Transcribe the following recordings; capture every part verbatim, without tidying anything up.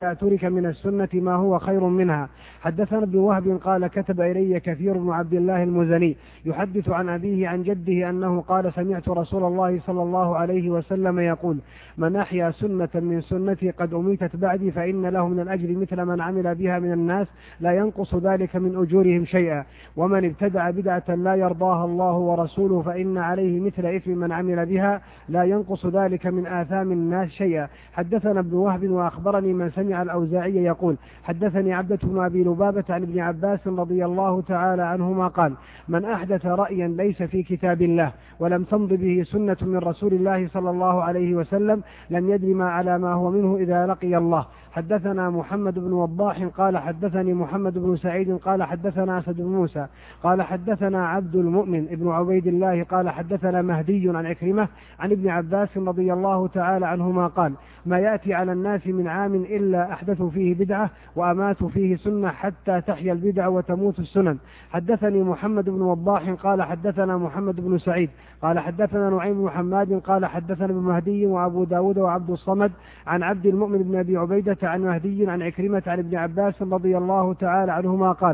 ترك من السنة ما هو خير منها. حدثنا ابن وهب قال كتب إلي كثير بن عبد الله المزني يحدث عن أبيه عن جده أنه قال سمعت رسول الله صلى الله عليه وسلم يقول من أحيا سنة من سنتي قد أميتت بعدي فإن له من الأجر مثل من عمل بها من الناس لا ينقص ذلك من أجورهم شيئا، ومن ابتدع بدعة لا يرضاها الله ورسوله فإن عليه مثل إثم من عمل بها لا ينقص ذلك من آثام الناس شيئا. حدثنا ابن وهب وأخبرني من سمع الأوزاعي يقول حدثني عبدة بن أبي لبابة عن ابن عباس رضي الله تعالى عنهما قال من أحدث رأيا ليس في كتاب الله ولم تمض به سنة من رسول الله صلى الله عليه وسلم لم يدر ما على ما هو منه إذا لقي الله. حدثنا محمد بن وضاح قال حدثني محمد بن سعيد قال حدثنا أسد بن موسى قال حدثنا عبد المؤمن ابن عبيد الله قال حدثنا مهدي عن عكرمة عن ابن عباس رضي الله تعالى عنهما قال ما يأتي على الناس من عام إلا أحدثوا فيه بدعة وأماتوا فيه سنة حتى تحيا البدع وتموت السنن. حدثني محمد بن وضاح قال حدثنا محمد بن سعيد قال حدثنا نعيم بن حماد قال حدثنا ابن مهدي وأبو داود وعبد الصمد عن عبد المؤمن بن أبي عبيدة عن مهدي عن عكرمة عن ابن عباس رضي الله تعالى عنهما قال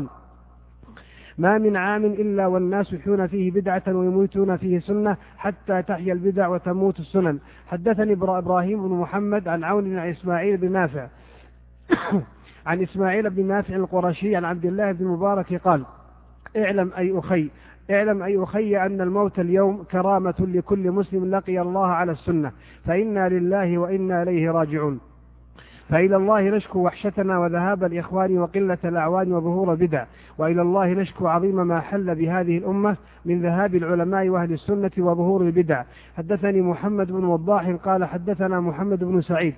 ما من عام إلا والناس يحيون فيه بدعة ويموتون فيه سنة حتى تحيا البدع وتموت السنن. حدثني إبراهيم بن محمد عن عون عن إسماعيل بن نافع عن إسماعيل بن نافع القرشي عن عبد الله بن مبارك قال اعلم أي أخي اعلم أي أخي أن الموت اليوم كرامة لكل مسلم لقي الله على السنة فإنا لله وإنا إليه راجعون، فإلى الله نشكو وحشتنا وذهاب الإخوان وقلة الأعوان وظهور البدع، وإلى الله نشكو عظيم ما حل بهذه الأمة من ذهاب العلماء وأهل السنة وظهور البدع. حدثني محمد بن وضاح قال حدثنا محمد بن سعيد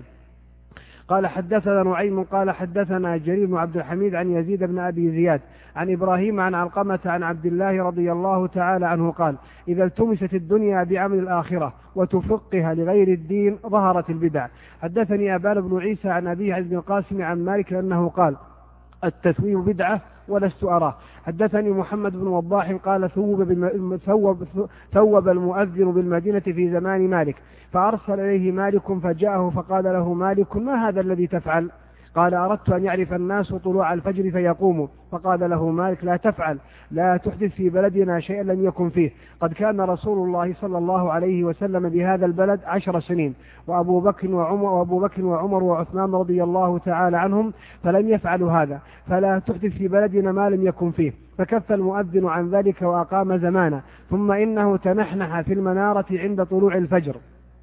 قال حدثنا نعيم قال حدثنا جرير بن عبد الحميد عن يزيد بن أبي زياد عن إبراهيم عن علقمة عن عبد الله رضي الله تعالى عنه قال إذا التمست الدنيا بعمل الآخرة وتفقها لغير الدين ظهرت البدع. حدثني أبان بن عيسى عن أبيه عن ابن القاسم عن مالك أنه قال التثويب بدعة ولست أراه. حدثني محمد بن وضاح قال ثوب, بالم... ثوب... ثوب المؤذن بالمدينة في زمان مالك فأرسل إليه مالك فجاءه فقال له مالك ما هذا الذي تفعل؟ قال أردت أن يعرف الناس طلوع الفجر فيقوموا. فقال له مالك لا تفعل، لا تحدث في بلدنا شيئا لم يكن فيه، قد كان رسول الله صلى الله عليه وسلم بهذا البلد عشر سنين وأبو بكر وعمر, وأبو بكر وعمر وعثمان رضي الله تعالى عنهم فلم يفعلوا هذا، فلا تحدث في بلدنا ما لم يكن فيه. فكف المؤذن عن ذلك وأقام زمانا، ثم إنه تنحنح في المنارة عند طلوع الفجر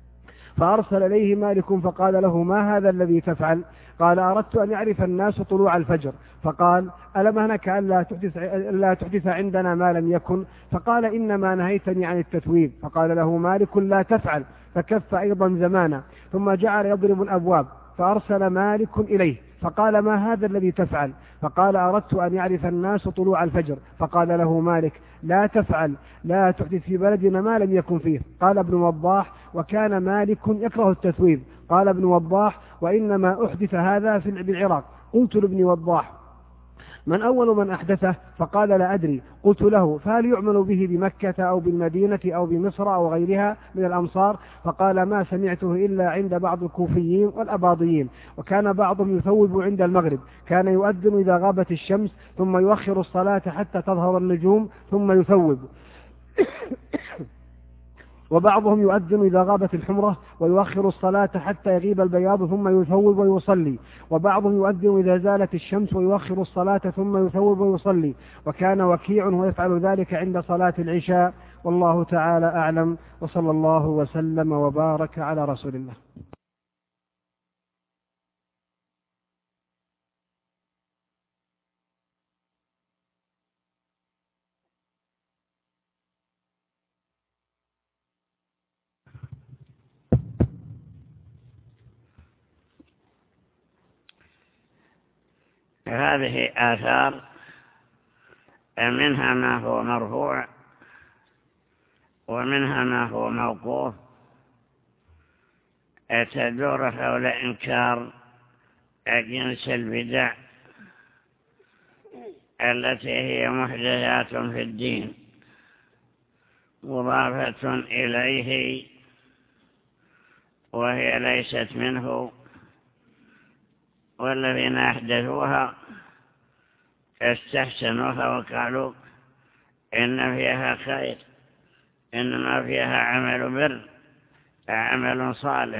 فأرسل إليه مالك فقال له ما هذا الذي تفعل؟ قال أردت أن يعرف الناس طلوع الفجر. فقال ألم أنك ألا تحدث, ألا تحدث عندنا ما لم يكن؟ فقال إنما نهيتني عن التثويب. فقال له مالك لا تفعل، فكف أيضا زمانا، ثم جعل يضرب الأبواب فأرسل مالك إليه فقال ما هذا الذي تفعل؟ فقال أردت أن يعرف الناس طلوع الفجر. فقال له مالك لا تفعل، لا تحدث في بلدنا ما لم يكن فيه. قال ابن وضاح وكان مالك يكره التثويب. قال ابن وضاح وإنما أحدث هذا في بالعراق. قلت لابن وضاح من أول من أحدثه؟ فقال لا أدري. قلت له فهل يعمل به بمكة أو بالمدينة أو بمصر أو غيرها من الأمصار؟ فقال ما سمعته إلا عند بعض الكوفيين والأباضيين، وكان بعضهم يثوب عند المغرب، كان يؤذن إذا غابت الشمس ثم يؤخر الصلاة حتى تظهر النجوم ثم يثوب وبعضهم يؤذن إذا غابت الحمرة ويؤخر الصلاة حتى يغيب البياض ثم يثوب ويصلي، وبعضهم يؤذن إذا زالت الشمس ويؤخر الصلاة ثم يثوب ويصلي، وكان وكيع ويفعل ذلك عند صلاة العشاء. والله تعالى أعلم، وصلى الله وسلم وبارك على رسول الله. هذه آثار منها ما هو مرفوع ومنها ما هو موقوف تدور حول إنكار جنس البدع التي هي محدثات في الدين مضافة إليه وهي ليست منه والذين أحدثوها استحسنوها وقالوا إن فيها خير، إنما فيها عمل بر، عمل صالح.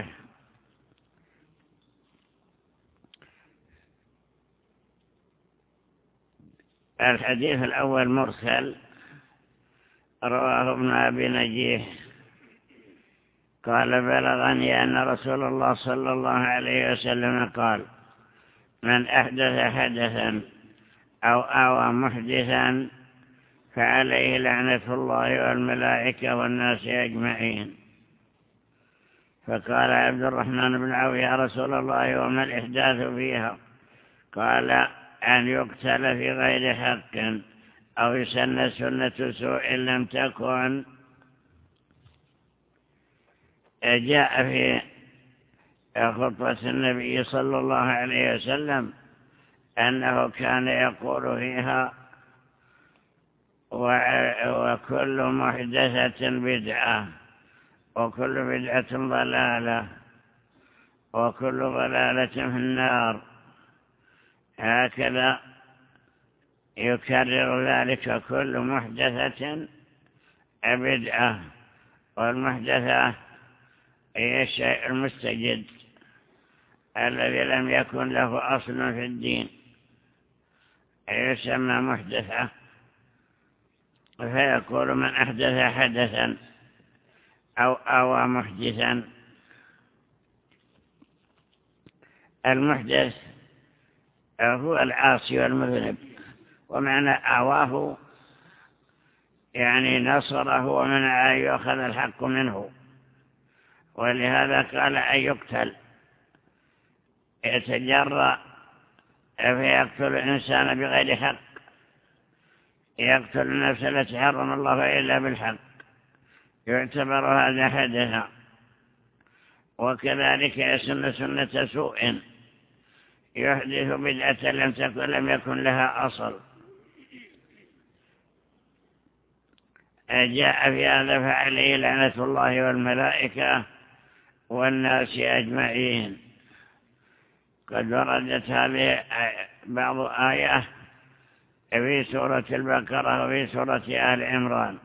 الحديث الأول مرسل، رواه ابن أبي نجيح قال بلغني أن رسول الله صلى الله عليه وسلم قال: من أحدث حدثا أو آوى محدثا فعليه لعنة الله والملائكة والناس أجمعين. فقال عبد الرحمن بن عوف: يا رسول الله وما الإحداث فيها؟ قال: أن يقتل في غير حق أو يسن سنة سوء لم تكن. جاء في خطبة النبي صلى الله عليه وسلم أنه كان يقول فيها: وكل محدثة بدعة، وكل بدعة ضلالة، وكل ضلالة في النار. هكذا يكرر ذلك: كل محدثة بدعة. والمحدثة هي الشيء المستجد الذي لم يكن له أصل في الدين، يسمى محدثة. فيقول: من أحدث حدثا أو آوى محدثا. المحدث هو العاصي والمذنب، ومعنى آواه يعني نصره ومنع أن يأخذ الحق منه. ولهذا قال أن يقتل، يتجرأ فيقتل الإنسان بغير حق، يقتل النفس التي حرم الله إلا بالحق، يعتبر هذا حدثا. وكذلك يسن سنة سوء، يحدث بدعة لم تكن لم يكن لها أصل. جاء في هذا: فعليه لعنة الله والملائكة والناس أجمعين. قد وردت هذه بعض آية في سورة البقرة وفي سورة آل عمران،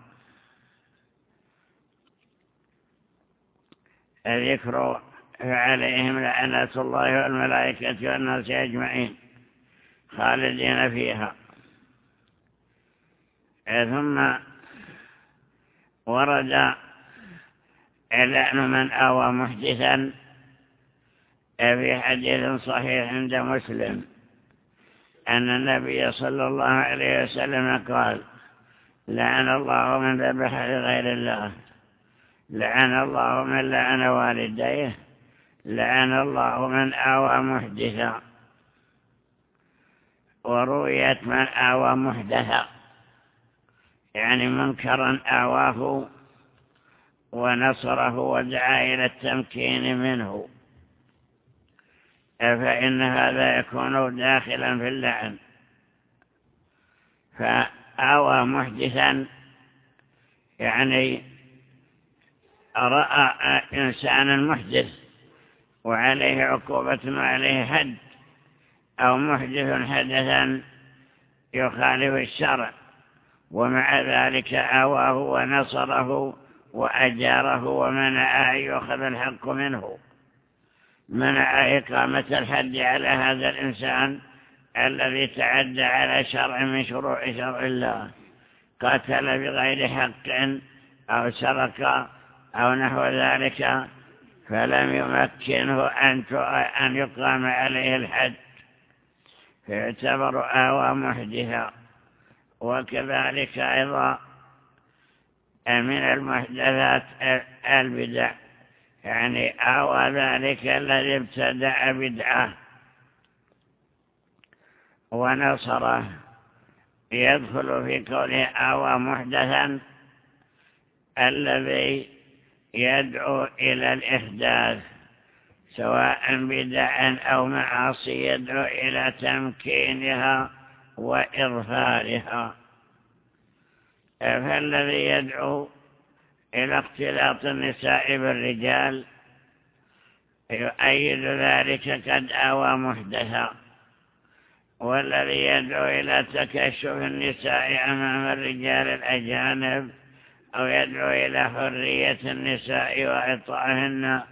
ذكر فعليهم لعنة الله والملائكة والناس أجمعين خالدين فيها. ثم ورد لعن من آوى محدثا في حديث صحيح عند مسلم أن النبي صلى الله عليه وسلم قال: لعن الله من ذبح لغير الله، لعن الله من لعن والديه، لعن الله من آوى محدثا. ورويت من آوى محدثا يعني منكرا آواه ونصره ودعا إلى التمكين منه، فإن هذا يكون داخلا في اللعن. فآوى محدثا يعني رأى إنسانا محدث وعليه عقوبة وعليه حد، أو محدث حدثا يخالف الشرع، ومع ذلك آواه ونصره وأجاره ومنع أن يأخذ الحق منه، منع إقامة الحد على هذا الإنسان الذي تعدى على شرع من شروع شرع الله، قتل بغير حق أو سرق أو نحو ذلك، فلم يمكنه أن يقام عليه الحد، فيعتبر آوى محدثا. وكذلك أيضا من المحدثات البدع، يعني آوى ذلك الذي ابتدع بدعة ونصره، يدخل في قوله آوى محدثا الذي يدعو إلى الإحداث، سواء بدعا أو معاصي يدعو إلى تمكينها وإظهارها. فالذي يدعو إلى اختلاط النساء بالرجال يؤيد ذلك قد آوى محدثا. والذي يدعو إلى تكشف النساء أمام الرجال الأجانب أو يدعو إلى حرية النساء وإعطائهن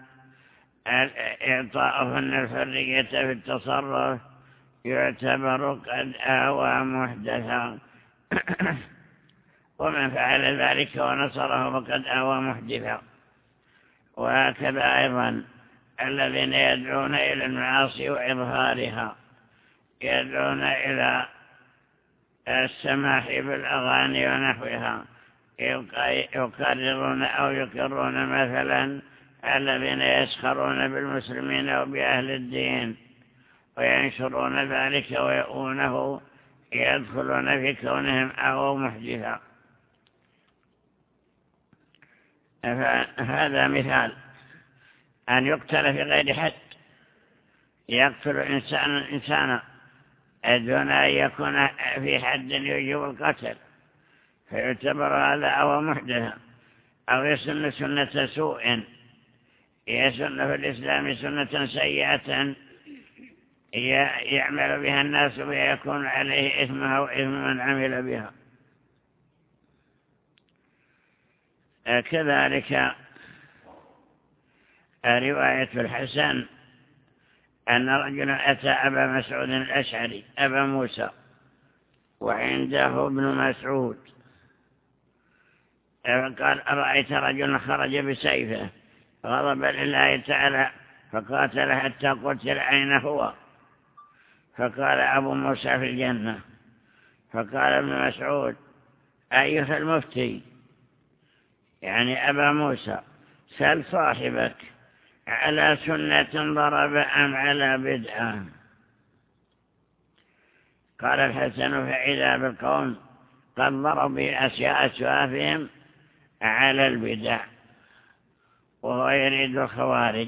إعطائهن الحرية في التصرف يعتبر قد آوى محدثا. ومن فعل ذلك ونصره فقد آوى محدثا. وهكذا أيضا الذين يدعون إلى المعاصي وإظهارها، يدعون إلى السماح بالأغاني ونحوها، يقررون أو يقرون مثلا الذين يسخرون بالمسلمين وبأهل الدين وينشرون ذلك ويؤونه، يدخلون في كونهم أو محدثا. فهذا مثال أن يقتل في غير حد، يقتل إنسان إنسانا دون أن يكون في حد يجب القتل، فيعتبر هذا أو محدثا. أو يسن سنة سوء، يسن في الإسلام سنة سيئة يعمل بها الناس ويكون عليه إثمها وإثم من عمل بها. كذلك رواية الحسن أن رجلا أتى أبا مسعود الأشعري أبا موسى وعنده ابن مسعود، فقال: أرأيت رجلا خرج بسيفه غضبا لله تعالى فقاتل حتى قتل، أين هو؟ فقال أبو موسى: في الجنة. فقال ابن مسعود: أيها المفتي، يعني أبا موسى، سل صاحبك على سنة ضرب أم على بدعة؟ قال الحسن: فإذا بالقوم قد ضربوا أشياء أسوافهم على البدع. وهو يريد الخوارج،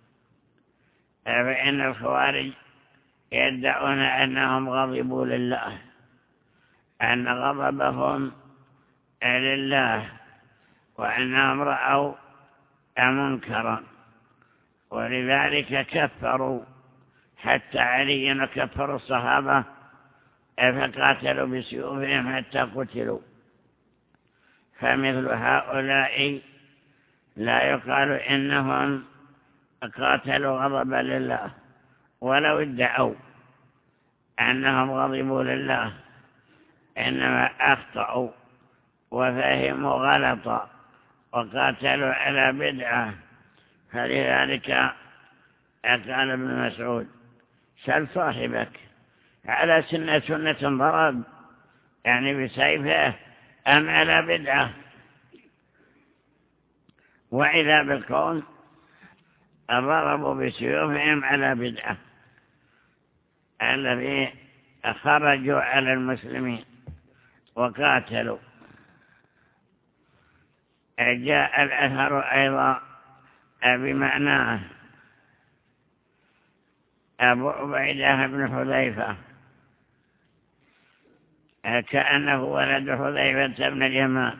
فإن الخوارج يدعون أنهم غضبوا لله، أن غضبهم لله، وأنهم رأوا منكرا، ولذلك كفروا حتى عليا وكفروا الصحابة فقاتلوا بسيوفهم حتى قتلوا. فمثل هؤلاء لا يقال إنهم قاتلوا غضبا لله، ولو ادعوا أنهم غضبوا لله، إنما أخطأوا وفهموا غلطا وقاتلوا على بدعة. فلذلك قال ابن مسعود: سل صاحبك على سنة سنة ضرب، يعني بسيفه، أم على بدعة؟ وإذا بالقوم ضربوا بسيوفهم على بدعة، الذي خرجوا على المسلمين وقاتلوا. جاء الأثر أيضا بمعناه. أبو عبيدة بن حذيفة كأنه ولد حذيفة بن اليمان،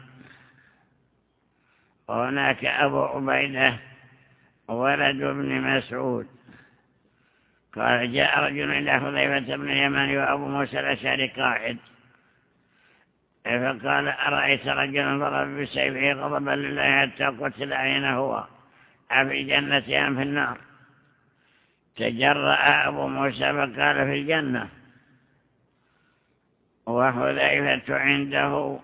وهناك أبو عبيدة ولد ابن مسعود. قال: جاء رجل إلى حذيفة بن اليمان وأبو موسى الأشعري قاعد، فقال: أرأيت رجلا ضرب بسيفه غضبا لله حتى قتل، أين هو؟ أفي الجنة أم في النار؟ تجرأ أبو موسى فقال: في الجنة. وحذيفة عنده،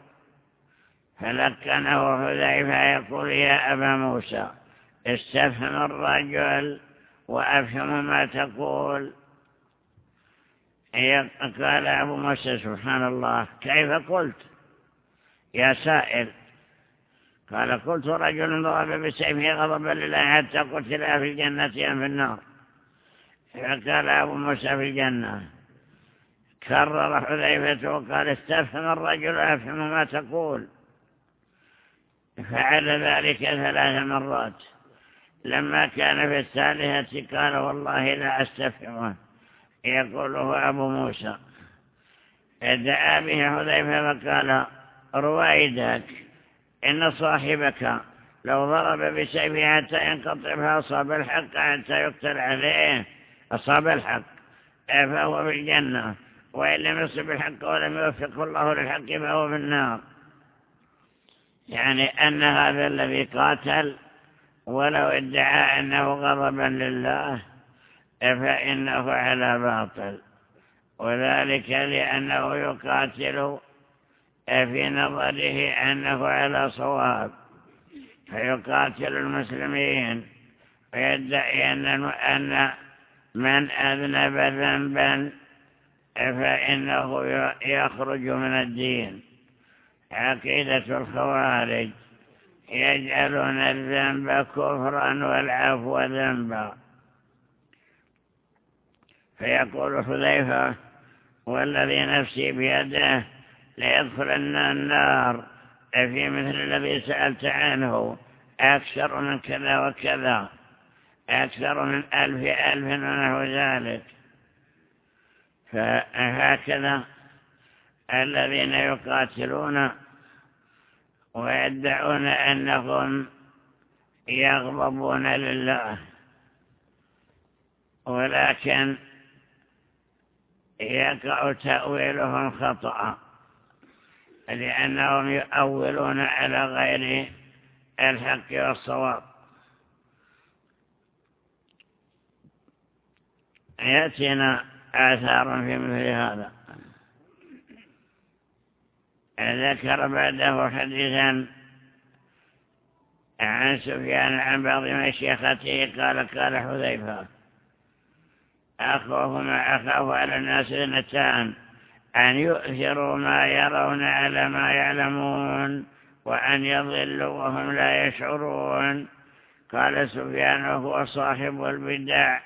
فلكنه حذيفة يقول: يا أبا موسى، استفهم الرجل وأفهم ما تقول. قال أبو موسى: سبحان الله، كيف قلت يا سائل؟ قال: قلت رجل ضرب بسيفه غضبا لله حتى قتل في الجنة أم في النار؟ فقال أبو موسى: في الجنة. كرر حذيفة وقال: استفهم الرجل أفهم ما تقول. فعل ذلك ثلاث مرات. لما كان في الثالثة قال: والله لا أستفهمه، يقوله أبو موسى. دعا به حذيفة فقال: رويدك، إن صاحبك لو ضرب بسيفه حتى ينقطع فأصاب الحق حتى يقتل عليه أصاب الحق فهو في الجنة، وإن لم يصب الحق ولم يوفقه الله للحق فهو في النار. يعني أن هذا الذي قاتل ولو ادعى أنه غضبا لله فإنه على باطل، وذلك لأنه يقاتل في نظره أنه على صواب، فيقاتل المسلمين ويدعي أن من أذنب ذنبا فإنه يخرج من الدين. عقيدة الخوارج يجعلون الذنب كفرا والعفو ذنبا. فيقول حذيفة والذي نفسي بيده ليدخلن النار في مثل الذي سألت عنه أكثر من كذا وكذا، أكثر من ألف ألف ونحو ذلك. فهكذا الذين يقاتلون ويدعون أنهم يغضبون لله، ولكن يقع تأويلهم خطأ، لأنهم يؤولون على غير الحق والصواب. يأتينا آثار في مثل هذا. ذكر بعده حديثا عن سفيان عن بعض مشيخته قال قال حذيفة أخوه ما أخاف على الناس اثنتان، أن يؤثروا ما يرون على ما يعلمون، وأن يضلوا وهم لا يشعرون. قال سفيان هو صاحب البدع،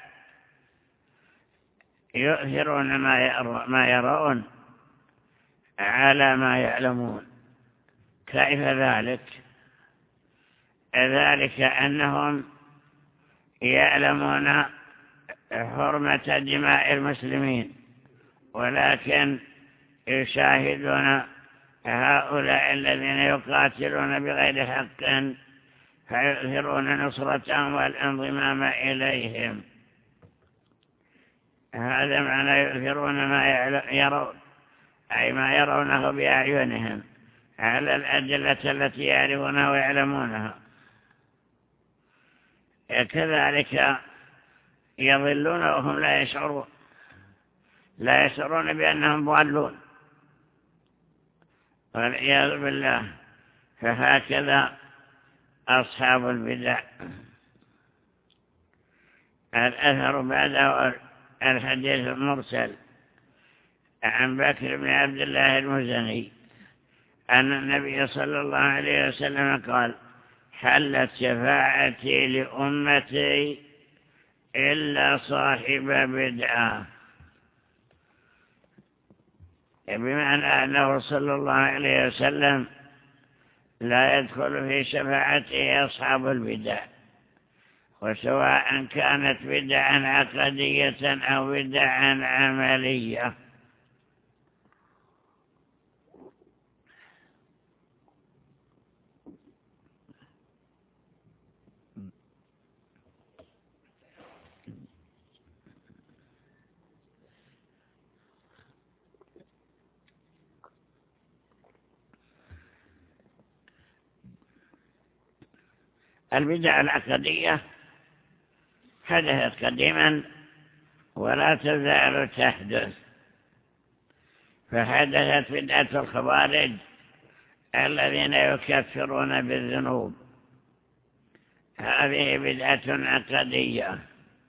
يؤثرون ما يرون على ما يعلمون. كيف ذلك؟ ذلك أنهم يعلمون حرمة دماء المسلمين، ولكن يشاهدون هؤلاء الذين يقاتلون بغير حق فيؤثرون نصرتهم والانضمام إليهم. هذا معنى يؤثرون ما يرون، أي ما يرونه بأعينهم على الأدلة التي يعرفونها ويعلمونها. كذلك يضلون وهم لا يشعرون، لا يشعرون بأنهم ضالون والعياذ بالله. فهكذا أصحاب البدع. الأثر بعده الحديث المرسل عن بكر بن عبد الله المزني أن النبي صلى الله عليه وسلم قال حلت شفاعتي لأمتي إلا صاحب بدعة، بمعنى أنه صلى الله عليه وسلم لا يدخل في شفاعته أصحاب البدع، وسواء كانت بدعا عقدية أو بدعا عملية. البدع العقدية حدثت قديما ولا تزال تحدث، فحدثت بدعة الخوارج الذين يكفرون بالذنوب، هذه بدعة عقدية.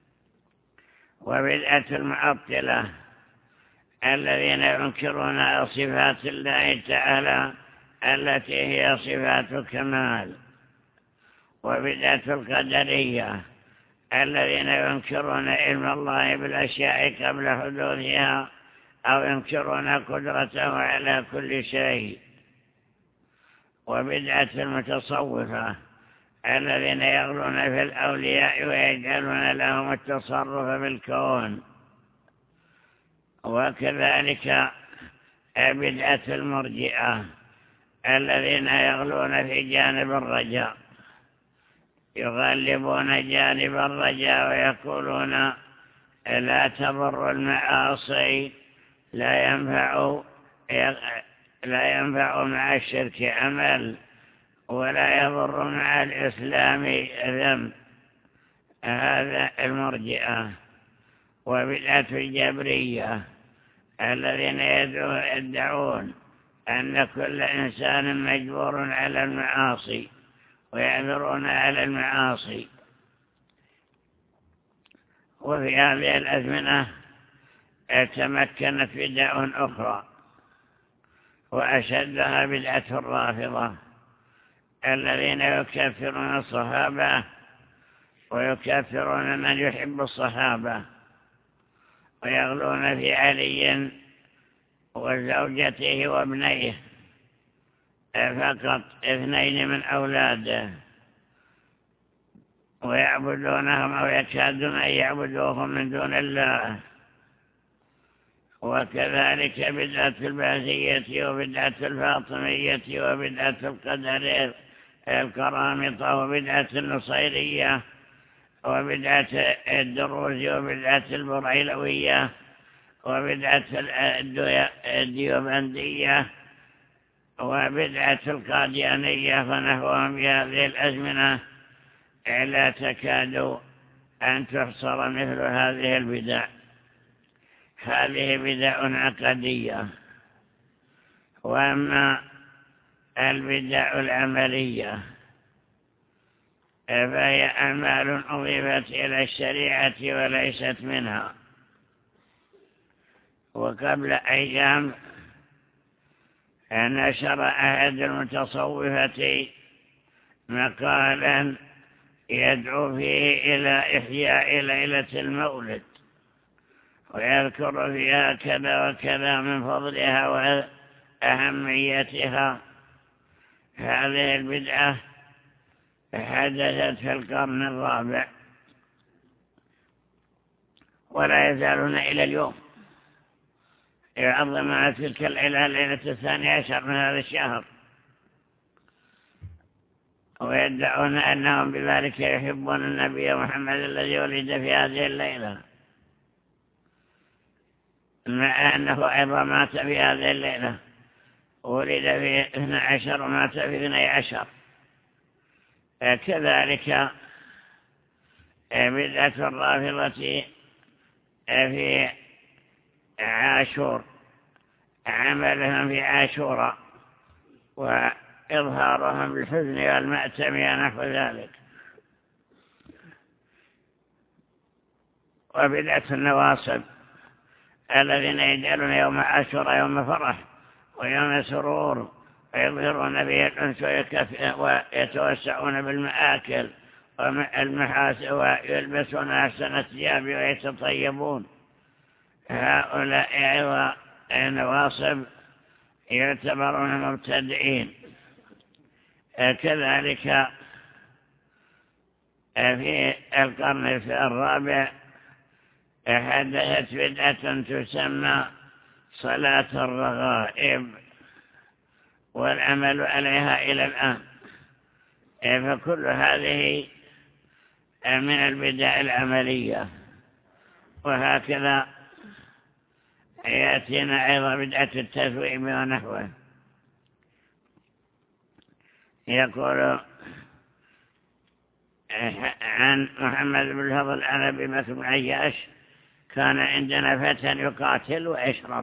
وبدعة المعطلة الذين ينكرون صفات الله تعالى التي هي صفات الكمال. وبدعة القدرية الذين ينكرون علم الله بالأشياء قبل حدوثها أو ينكرون قدرته على كل شيء. وبدعة المتصوفة الذين يغلون في الأولياء ويجعلون لهم التصرف بالكون. وكذلك بدعة المرجئة الذين يغلون في جانب الرجاء يغلبون جانب الرجاء ويقولون لا تضر المعاصي، لا ينفع لا ينفع مع الشرك عمل، ولا يضر مع الإسلام ذنب. هذا المرجئة. وبدعة الجبرية الذين يدعون أن كل إنسان مجبور على المعاصي ويعذرون على المعاصي. وفي هذه الأزمنة تمكنت بدع أخرى، وأشدها بدعة الرافضة الذين يكفرون الصحابة ويكفرون من يحب الصحابة، ويغلون في علي وزوجته وابنيه فقط، اثنين من أولاده، ويعبدونهم أو يكادون أن يعبدوهم من دون الله. وكذلك بدعة الباذية وبدعة الفاطمية وبدعة القدر القرامطة وبدعة النصيرية وبدعة الدروز وبدعة البريلوية وبدعة الديوبندية وبدعة القاديانية ونحوهم بهذه الأزمنة لا تكاد أن تحصر مثل هذه البدع. هذه بدع عقدية. وأما البدع العملية فهي أعمال أضيفت إلى الشريعة وليست منها. وقبل أيام نشر أحد المتصوفة مقالا يدعو فيه إلى إحياء ليلة المولد، ويذكر فيها كذا وكذا من فضلها وأهميتها. هذه البدعة حدثت في القرن الرابع، ولا يزالون إلى اليوم يعظمون تلك الليلة ليلة الثاني عشر من هذا الشهر، ويدعون أنهم بذلك يحبون النبي محمد الذي ولد في هذه الليلة، مع أنه أيضا مات في هذه الليلة، ولد في اثني عشر ومات في اثني عشر. كذلك بدعة الرافضة في عاشور، عملهم في عاشوراء وإظهارهم بالحزن والمأتم ونحو ذلك. وبدعة النواصب الذين يجعلون يوم عاشوراء يوم فرح ويوم سرور، ويظهرون به الأنس ويتوسعون بالمآكل والمحاسن ويلبسون أحسن الثياب ويتطيبون. هؤلاء أيضا نواصب يعتبرون مبتدئين. كذلك في القرن الرابع حدثت بدعة تسمى صلاة الرغائب، والعمل عليها إلى الآن. فكل هذه من البدع العملية. وهكذا يأتينا أيضا بدعة التثويب ونحوه. يقول عن محمد بن الفضل عن أبي بكر بن عياش: كان عندنا فتى يقاتل ويشرب،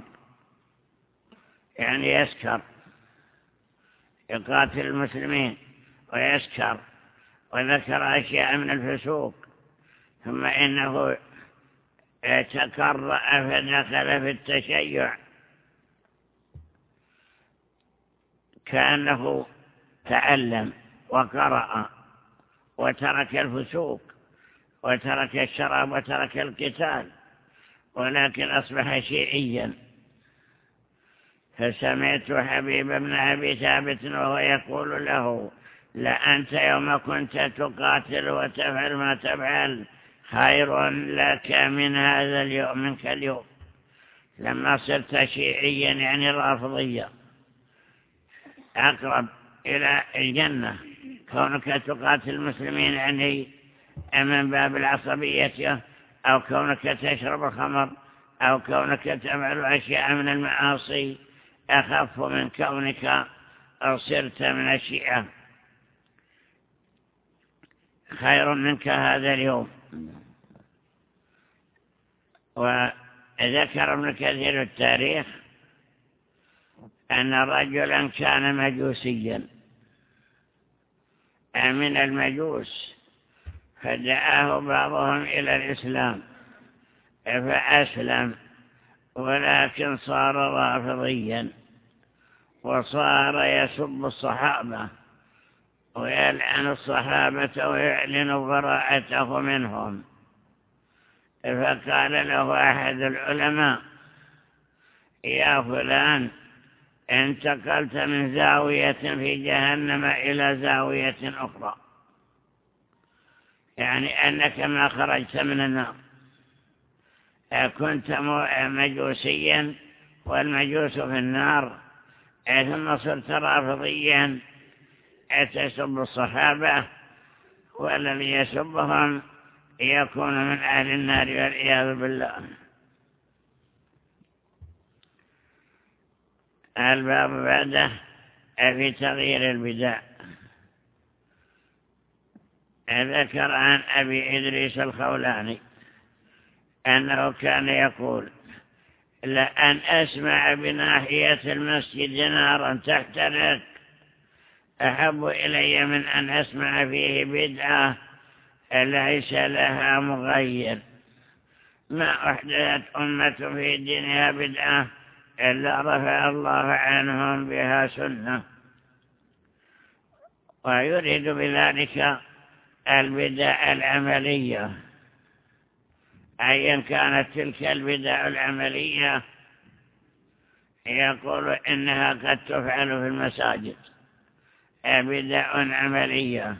يعني يسكر، يقاتل المسلمين ويسكر، وذكر أشياء من الفسوق. ثم إنه تكرأ فدخل في التشيع، كأنه تعلم وقرأ وترك الفسوق وترك الشراب وترك القتال، ولكن أصبح شيعيا. فسمعت حبيب بن أبي ثابت وهو يقول له: لأنت يوم كنت تقاتل وتفعل ما تفعل خير لك من هذا اليوم، منك اليوم، لما صرت شيعيا يعني رافضيا، أقرب إلى الجنة كونك تقاتل المسلمين يعني من باب العصبية، أو كونك تشرب الخمر، أو كونك تفعل أشياء من المعاصي أخف من كونك صرت من الشيعة. خير منك هذا اليوم. وذكر ابن كثير التاريخ أن رجلا كان مجوسيا من المجوس، فدعاه بعضهم إلى الإسلام فأسلم، ولكن صار رافضيا وصار يسب الصحابة ويلعن الصحابة ويعلن براءته منهم. فقال له أحد العلماء: يا فلان، انتقلت من زاوية في جهنم إلى زاوية أخرى، يعني أنك ما خرجت من النار. كنت مجوسيا والمجوس في النار، ثم صرت رافضيا تسب الصحابة، والذي يسبهم يكون من أهل النار والعياذ بالله. الباب بعده في تغيير البدع. ذكر عن أبي إدريس الخولاني أنه كان يقول: لأن أسمع بناحية المسجد نارا تحترق أحب إلي من أن أسمع فيه بدعة ليس لها مغير. ما أحدثت أمة في دينها بدعة إلا رفع الله عنهم بها سنة. ويريد بذلك البدع العملية، أيا كانت تلك البدع العملية يقول إنها قد تفعل في المساجد، بدع عملية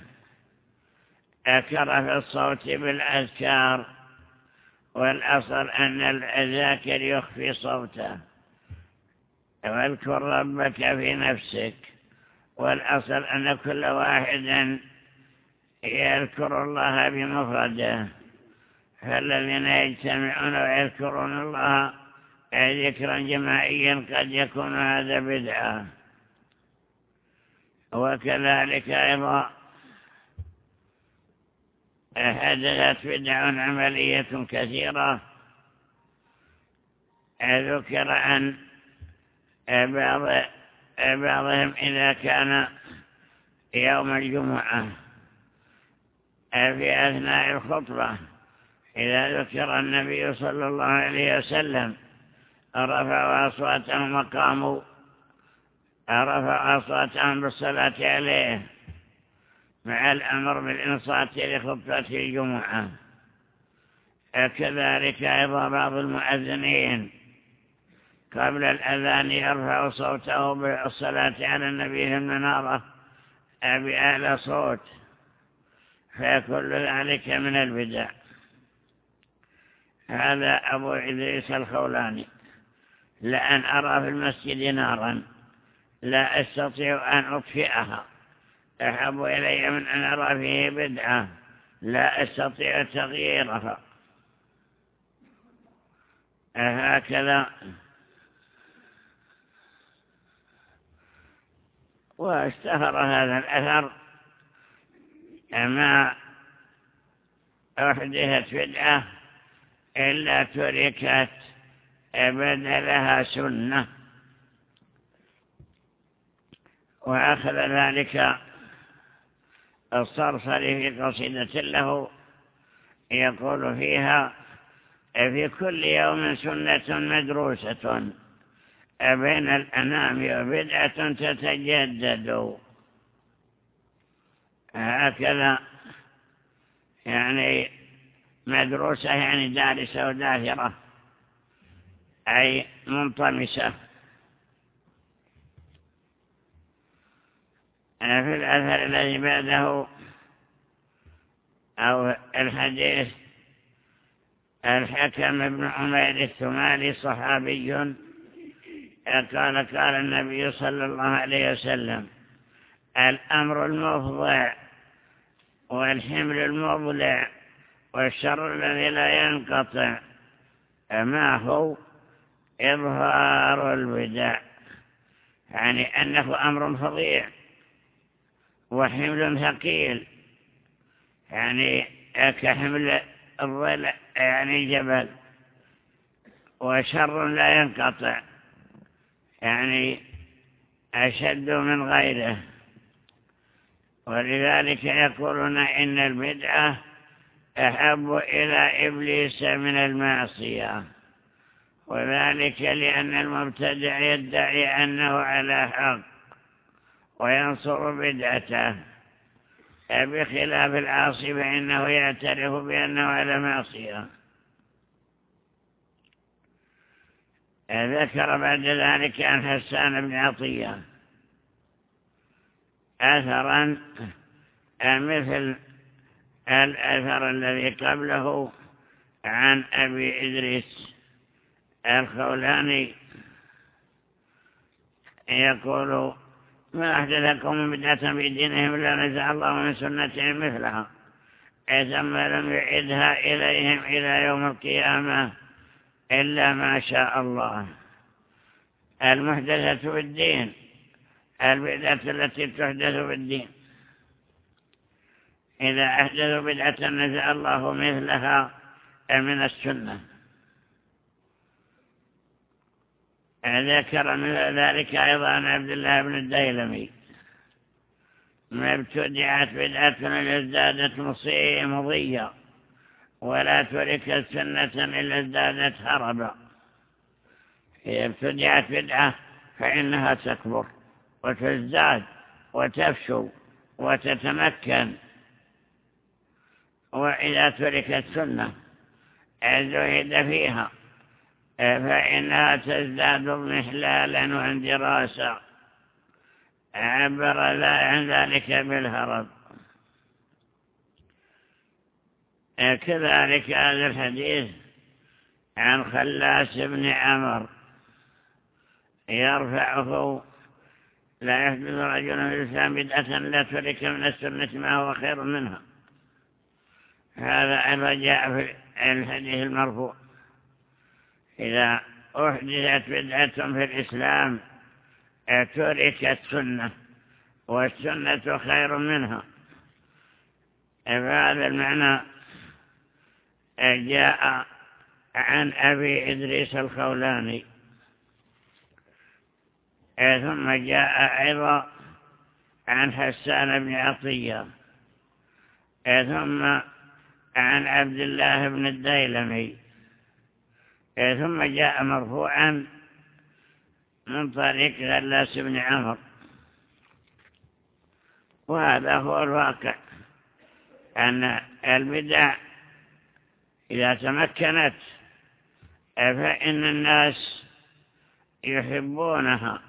كرف الصوت بالأذكار، والأصل أن الذاكر يخفي صوته، واذكر ربك في نفسك، والأصل أن كل واحد يذكر الله بمفرده. فالذين يجتمعون ويذكرون الله ذكرا جماعيا قد يكون هذا بدعة. وكذلك أيضا حدثت بدع عملية كثيرة. ذكر عن بعض بعضهم إذا كان يوم الجمعة في أثناء الخطبة، إذا ذكر النبي صلى الله عليه وسلم رفعوا أصواتهم وقاموا رفعوا أصواتهم بالصلاة عليه مع الأمر بالإنصات لخطبة الجمعة. كذلك أيضا بعض المؤذنين قبل الأذان يرفع صوته بالصلاة على النبي المنارة بأعلى صوت، فكل ذلك من البدع. هذا أبو إدريس الخولاني: لأن أرى في المسجد نارا لا أستطيع أن أطفئها أحب إلي من أن أرى فيه بدعة لا أستطيع تغييرها. هكذا. واشتهر هذا الأثر ما أحدثت بدعة إلا تركت بدلها سنة. وأخذ ذلك الصرصري في قصيدة له يقول فيها: في كل يوم سنة مدروسة بين الأنام وبدعة تتجدد. هكذا، يعني مدروسة يعني دارسة وداثرة، أي منطمسة. في الأثر الذي بعده أو الحديث: الحكم بن عمير الثمالي صحابي قال: قال النبي صلى الله عليه وسلم: الأمر المفضع والحمل المضلع والشر الذي لا ينقطع، ما هو إظهار البدع، يعني أنه أمر فظيع وحمل ثقيل، يعني كحمل الظل يعني جبل، وشر لا ينقطع يعني أشد من غيره. ولذلك يقولون إن البدعة أحب إلى إبليس من المعصية، وذلك لأن المبتدع يدعي أنه على حق وينصر بدعته، بخلاف العاصي فإنه يعترف بأنه على معصية. ذكر بعد ذلك عن حسان بن عطية أثرا مثل الأثر الذي قبله عن أبي إدريس الخولاني يقول: ما أحدثكم من بدعة في دينهم إلا نزع الله من سنتهم مثلها، ثم لم يعدها إليهم إلى يوم القيامة إلا ما شاء الله. المحدثة في الدين البدعة التي تحدث في الدين، إذا أحدثوا بدعة نزع الله مثلها من السنة. ذكر من ذلك أيضا عن عبد الله بن الديلمي: ما ابتدعت بدعة إلا ازدادت مضية، ولا تركت سنة إلا ازدادت هربا. إذا ابتدعت بدعة فإنها تكبر وتزداد وتفشو وتتمكن، وإذا تركت سنة زهد فيها فإنها تزداد اضمحلالا واندراسا. عبر عن ذلك بالهرب. كذلك هذا الحديث عن خلاس بن عمر يرفعه: لا يحدث رجل في الإسلام بدعة لا ترك من السنة ما هو خير منها. هذا أيضا جاء في الحديث المرفوع: إذا أحدثت بدعة في الإسلام تركت سنة والسنة خير منها. فهذا المعنى جاء عن أبي إدريس الخولاني. ثم جاء أيضا عن حسان بن عطية، ثم عن عبد الله بن الديلمي، ثم جاء مرفوعا من طريق خلاس بن عمر. وهذا هو الواقع، أن البدع إذا تمكنت فإن الناس يحبونها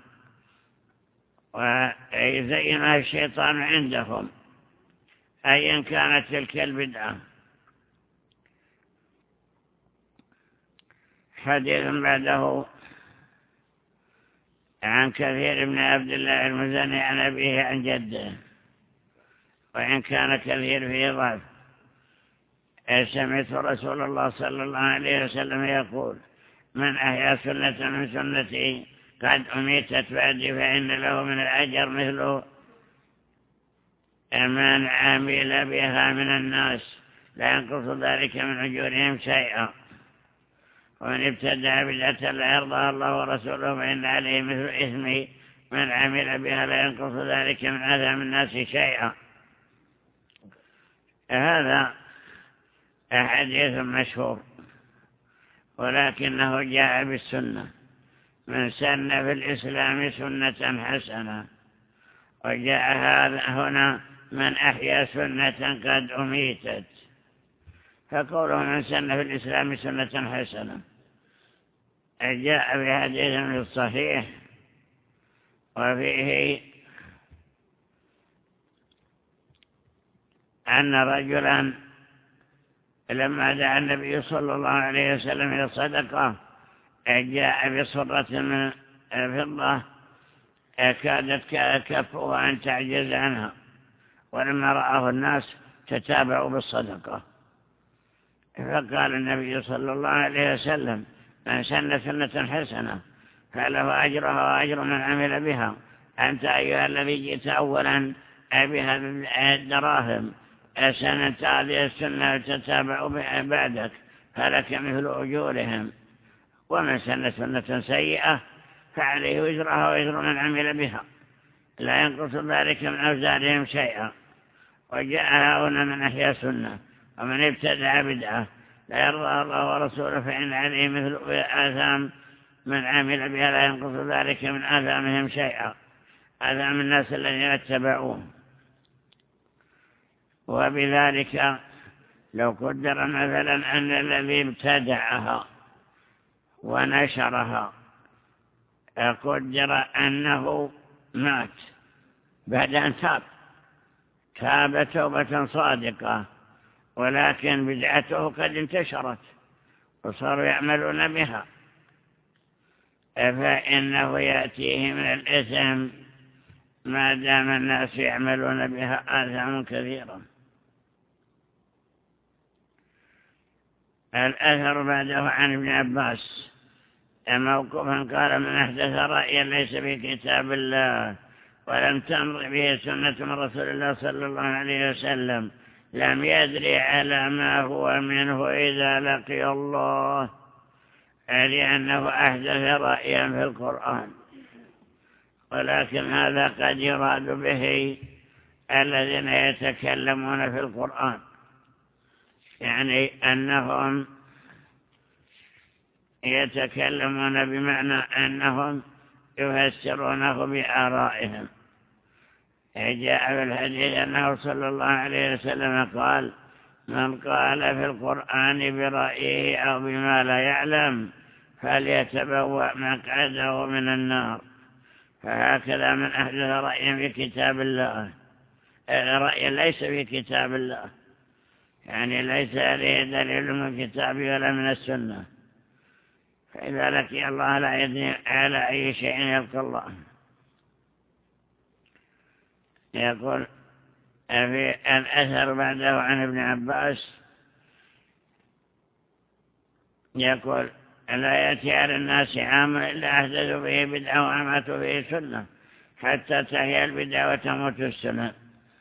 ويزينها الشيطان عندهم أيا كانت تلك البدعة. حديث بعده عن كثير بن عبد الله المزني عن أبيه عن جده، وإن كان كثير فيه ضعف. سمعت رسول الله صلى الله عليه وسلم يقول: من أحيا سنة من سنتي قد أميتت بعدي فإن له من الأجر مثل من عمل بها من الناس لا ينقص ذلك من أجورهم شيئا، ومن ابتدع بدعة لا يرضى الله ورسوله فإن عليه مثل إثمه من عمل بها لا ينقص ذلك من آثام الناس شيئا. هذا حديث مشهور، ولكنه جاء بالسنة: من سن في الإسلام سنة حسنة. وجاء هذا هنا: من أحيا سنة قد أميتت. فقوله من سن في الإسلام سنة حسنة جاء بحديث من الصحيح، وفيه أن رجلا لما دعا النبي صلى الله عليه وسلم إلى الصدقة جاء بصرة من فضة كادت كفها أن تعجز عنها، ولما رآه الناس تتابعوا بالصدقة. فقال النبي صلى الله عليه وسلم: من سن سنة حسنة فله أجرها وأجر من عمل بها. أنت أيها الذي جئت أولا بها الدراهم سنة هذه السنة تتابع بعدك فلك مثل أجورهم، ومن سن سنة سيئة فعليه وزرها وزر من عمل بها لا ينقص ذلك من أوزارهم شيئا. وجاء هنا من أحيا سنة ومن ابتدع بدعة لا يرضى الله ورسوله فإن عليه مثل آثام من عمل بها لا ينقص ذلك من آثامهم شيئا، آثام الناس الذين اتبعوه. وبذلك لو قدر مثلا أن الذي ابتدعها ونشرها قدر أنه مات بعد أن تاب تاب توبة صادقة، ولكن بدعته قد انتشرت وصاروا يعملون بها، فإنه يأتيه من الإثم ما دام الناس يعملون بها آثام كثيرا. الأثر بعده عن ابن عباس موقوفا قال: من أحدث رأيا ليس في كتاب الله ولم تمر به سنة من رسول الله صلى الله عليه وسلم لم يدري على ما هو منه إذا لقي الله، لأنه أحدث رأيا في القرآن. ولكن هذا قد يراد به الذين يتكلمون في القرآن، يعني أنهم يتكلمون بمعنى أنهم يفسرونه بآرائهم. جاء في الحديث أنه صلى الله عليه وسلم قال: من قال في القرآن برأيه أو بما لا يعلم فليتبوأ مقعده من النار. فهكذا من أحدث رأيا في كتاب الله، رأيا ليس في كتاب الله، يعني ليس عليه دليل من الكتاب ولا من السنة، فإذا لقي الله لا يدري على أي شيء يلقى الله. يقول في الأثر بعده عن ابن عباس يقول: لا يأتي على الناس عام إلا أحدثوا به بدعة وأماتوا به سنة حتى تحيا البدعة وتموت السنة.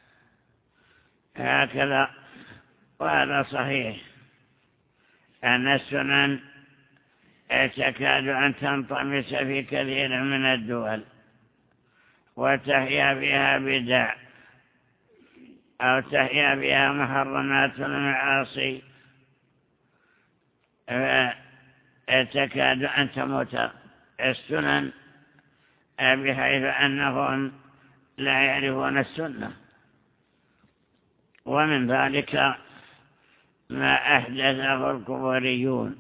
هكذا. وهذا صحيح أن السنن تكاد أن تنطمس في كثير من الدول وتحيا بها بدع أو تحيا بها محرمات المعاصي، تكاد أن تموت السنن بحيث أنهم لا يعرفون السنة. ومن ذلك ما أحدثه القبوريون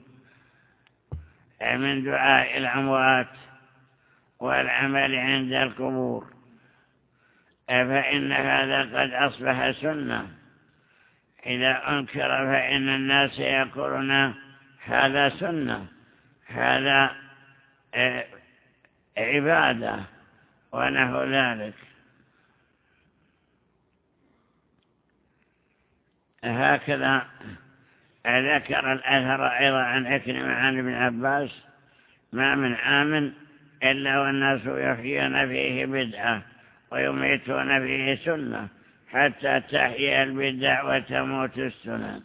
من دعاء الأموات والعمل عند القبور، فإن هذا قد أصبح سنة. إذا أنكر فإن الناس يقولون هذا سنة، هذا عبادة ونحو ذلك. هكذا ذكر الأثر أيضا عن عكرمة عن ابن عباس: ما من عام إلا والناس يحيون فيه بدعة ويميتون فيه سنة حتى تحيا البدع وتموت السنن.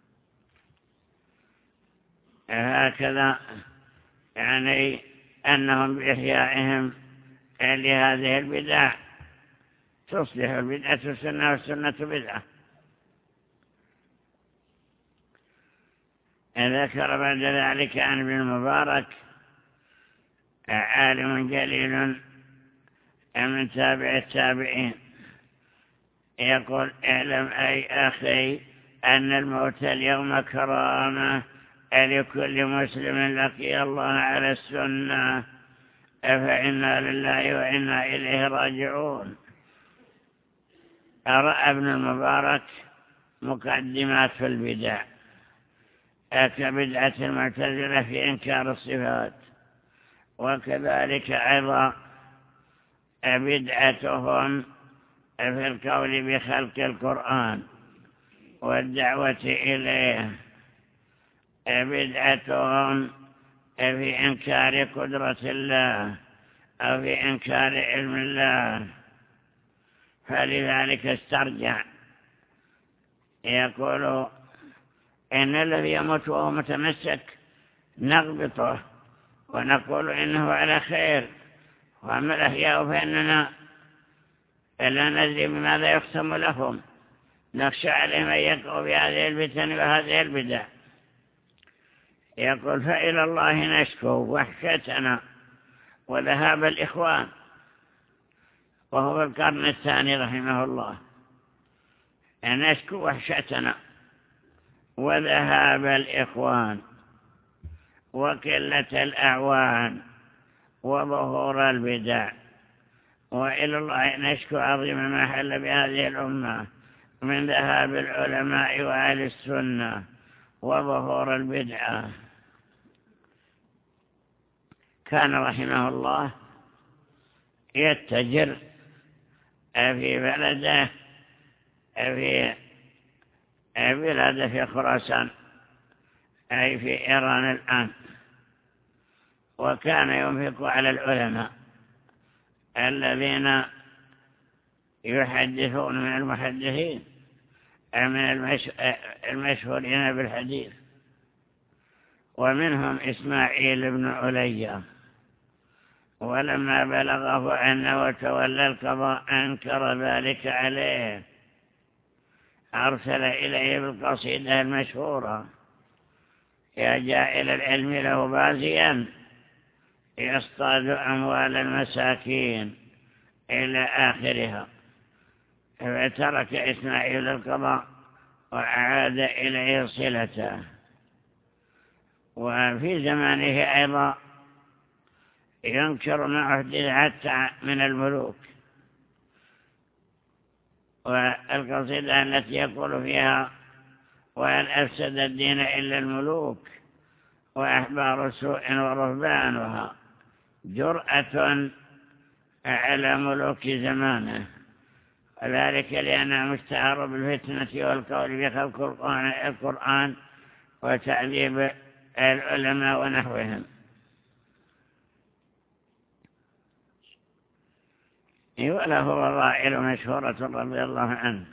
هكذا يعني أنهم بإحيائهم لهذه البدع تصبح البدعة سنة والسنة بدعة. ذكر بعد ذلك عن ابن المبارك عالم جليل من تابع التابعين يقول: اعلم أي أخي أن الموت اليوم كرامة لكل مسلم لقي الله على السنة، فإنا لله وإنا إليه راجعون. رأى ابن المبارك مقدمات في البدع كبدعة المعتزلة في إنكار الصفات، وكذلك أيضا بدعتهم في القول بخلق القرآن والدعوة إليه، بدعتهم في إنكار قدرة الله أو في إنكار علم الله، فلذلك استرجع يقول إن الذي يموت وهو متمسك نغبطه ونقول إنه على خير، وأما الأحياء فإننا لا ندري بماذا يختم لهم، نخشى عليهم أن يقعوا بهذه الفتن وهذه البدع. يقول فإلى الله نشكو وحشتنا وذهاب الإخوان، وهو القرن الثاني رحمه الله، نشكو وحشتنا وذهاب الإخوان وقلة الأعوان وظهور البدع، وإلى الله نشكو عظيم ما حل بهذه الأمة من ذهاب العلماء وأهل السنة وظهور البدعة. كان رحمه الله يتجر في بلده في بلده في خراسان أي في إيران الآن، وكان ينفق على العلماء الذين يحدثون من المحدثين من المشهورين بالحديث، ومنهم إسماعيل بن عليا. ولما بلغه أنه تولى القضاء أنكر ذلك عليه، أرسل إليه بالقصيدة المشهورة: يا جائل العلم له بازيا يصطاد أموال المساكين إلى آخرها. فترك إسماعيل القضاء وأعاد إليه صلته. وفي زمانه أيضا ينكر ما أحدث حتى من الملوك، والقصيدة التي يقول فيها: وأن أفسد الدين إلا الملوك وأحبار سوء ورهبانها، جرأة على ملوك زمانه، وذلك لأنه مشتهر بالفتنة والقول بخلق القرآن وتعذيب العلماء ونحوهم. وله فضائل مشهورة رضي الله عنه.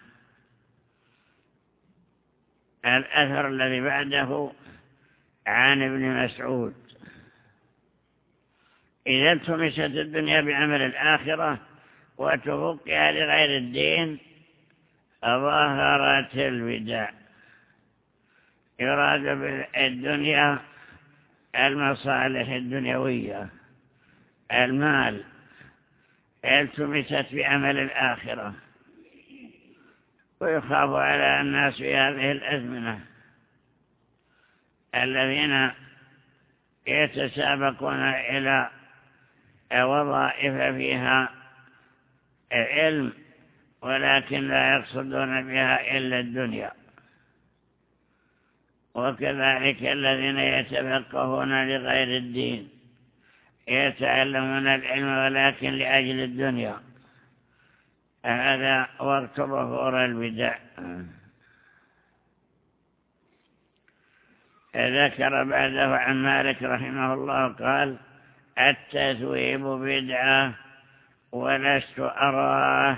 الأثر الذي بعده عن ابن مسعود: إذا التمست الدنيا بعمل الآخرة وتفقها لغير الدين ظهرت البدع. يراد بالدنيا المصالح الدنيوية، المال، التمست بعمل الآخرة. ويخاف على الناس في هذه الأزمنة الذين يتسابقون إلى وظائف فيها علم ولكن لا يقصدون بها إلا الدنيا، وكذلك الذين يتفقهون لغير الدين يتعلمون العلم ولكن لأجل الدنيا. هذا وقت ظهور البدع. ذكر بعده عن مالك رحمه الله قال: التثويب بدعة ولست أراه.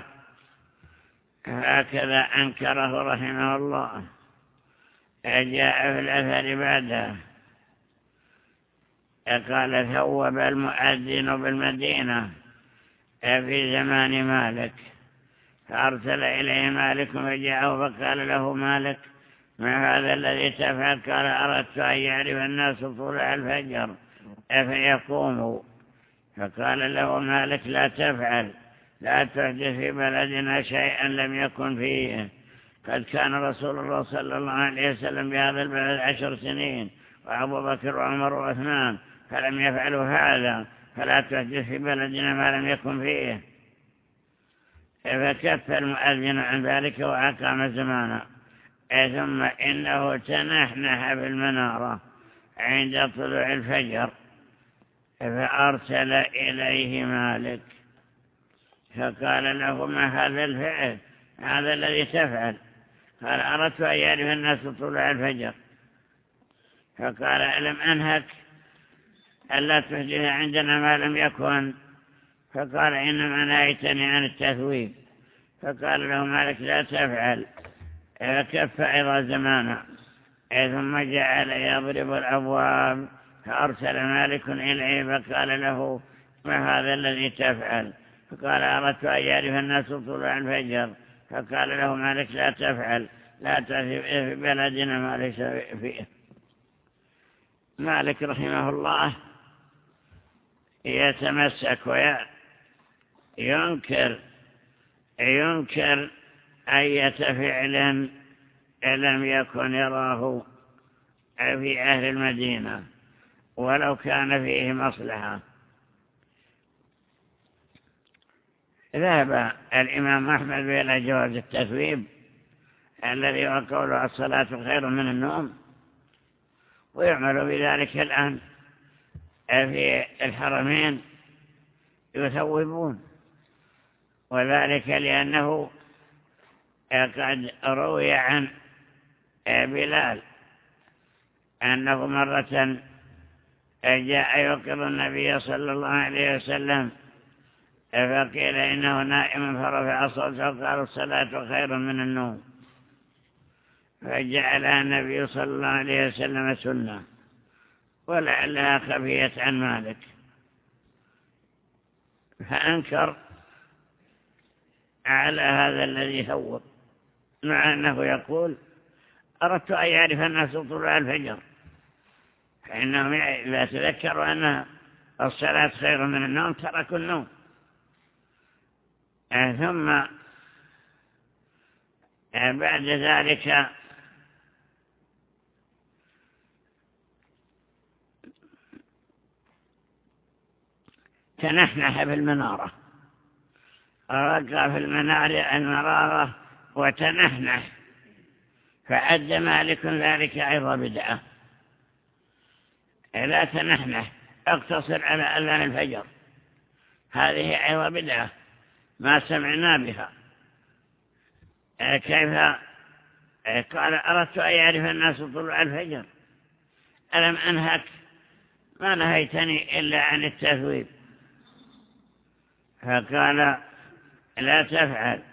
هكذا أنكره رحمه الله. جاء في الأثر بعده قال: ثوب المؤذن بالمدينة في زمان مالك، فأرسل إليه مالك فجاءه فقال له مالك: ما هذا الذي تفعل؟ قال: أردت أن يعرف الناس طلوع الفجر فيقوموا. فقال له مالك: لا تفعل، لا تحدث في بلدنا شيئا لم يكن فيه. قد كان رسول الله صلى الله عليه وسلم بهذا البلد عشر سنين، وأبو بكر وعمر وعثمان، فلم يفعلوا هذا، فلا تحدث في بلدنا ما لم يكن فيه. فكف المؤذن عن ذلك وأقام زمانا. ثم إنه تنحنح بالمنارة عند طلوع الفجر، فأرسل إليه مالك فقال له ما هذا الفعل هذا الذي تفعل؟ قال أردت أن يعرف الناس طلوع الفجر. فقال ألم أنهك ألا تحدث عندنا ما لم يكن؟ فقال إنما نهيتني عن التثويب. فقال له مالك لا تفعل، كف إذا زمانا. ثم جعل يضرب الأبواب، فأرسل مالك إليه فقال له ما هذا الذي تفعل؟ فقال أردت أن يعرف الناس طلوع الفجر. فقال له مالك لا تفعل، لا تأتي في بلدنا ما ليس فيه. مالك رحمه الله يتمسك وينكر ينكر أية فعل لم يكن يراه في أهل المدينة ولو كان فيه مصلحة. ذهب الإمام أحمد إلى جواز التثويب الذي هو قوله الصلاة خير من النوم، ويعمل بذلك الآن في الحرمين يثوبون، وذلك لأنه قد روي عن بلال أنه مرة جاء يوقظ النبي صلى الله عليه وسلم فقيل إنه نائم فرفع صوته وقال الصلاة خير من النوم، فجعلها النبي صلى الله عليه وسلم سنة، ولعلها خفيت عن مالك فأنكر على هذا الذي ثوب، مع أنه يقول أردت أن يعرف الناس طلوع الفجر، فإنهم إذا تذكروا أن الصلاة خير من النوم تركوا النوم. ثم بعد ذلك تنحنح في المنارة، رقى في المنارة وتنحنح، فعد مالك ذلك أيضا بدعة. لا تنحنح، اقتصر على أذان الفجر، هذه أيضا بدعة ما سمعنا بها. كيف؟ قال أردت أن يعرف الناس طلوع الفجر، ألم أنهك؟ ما نهيتني إلا عن التثويب. فقال لا تفعل.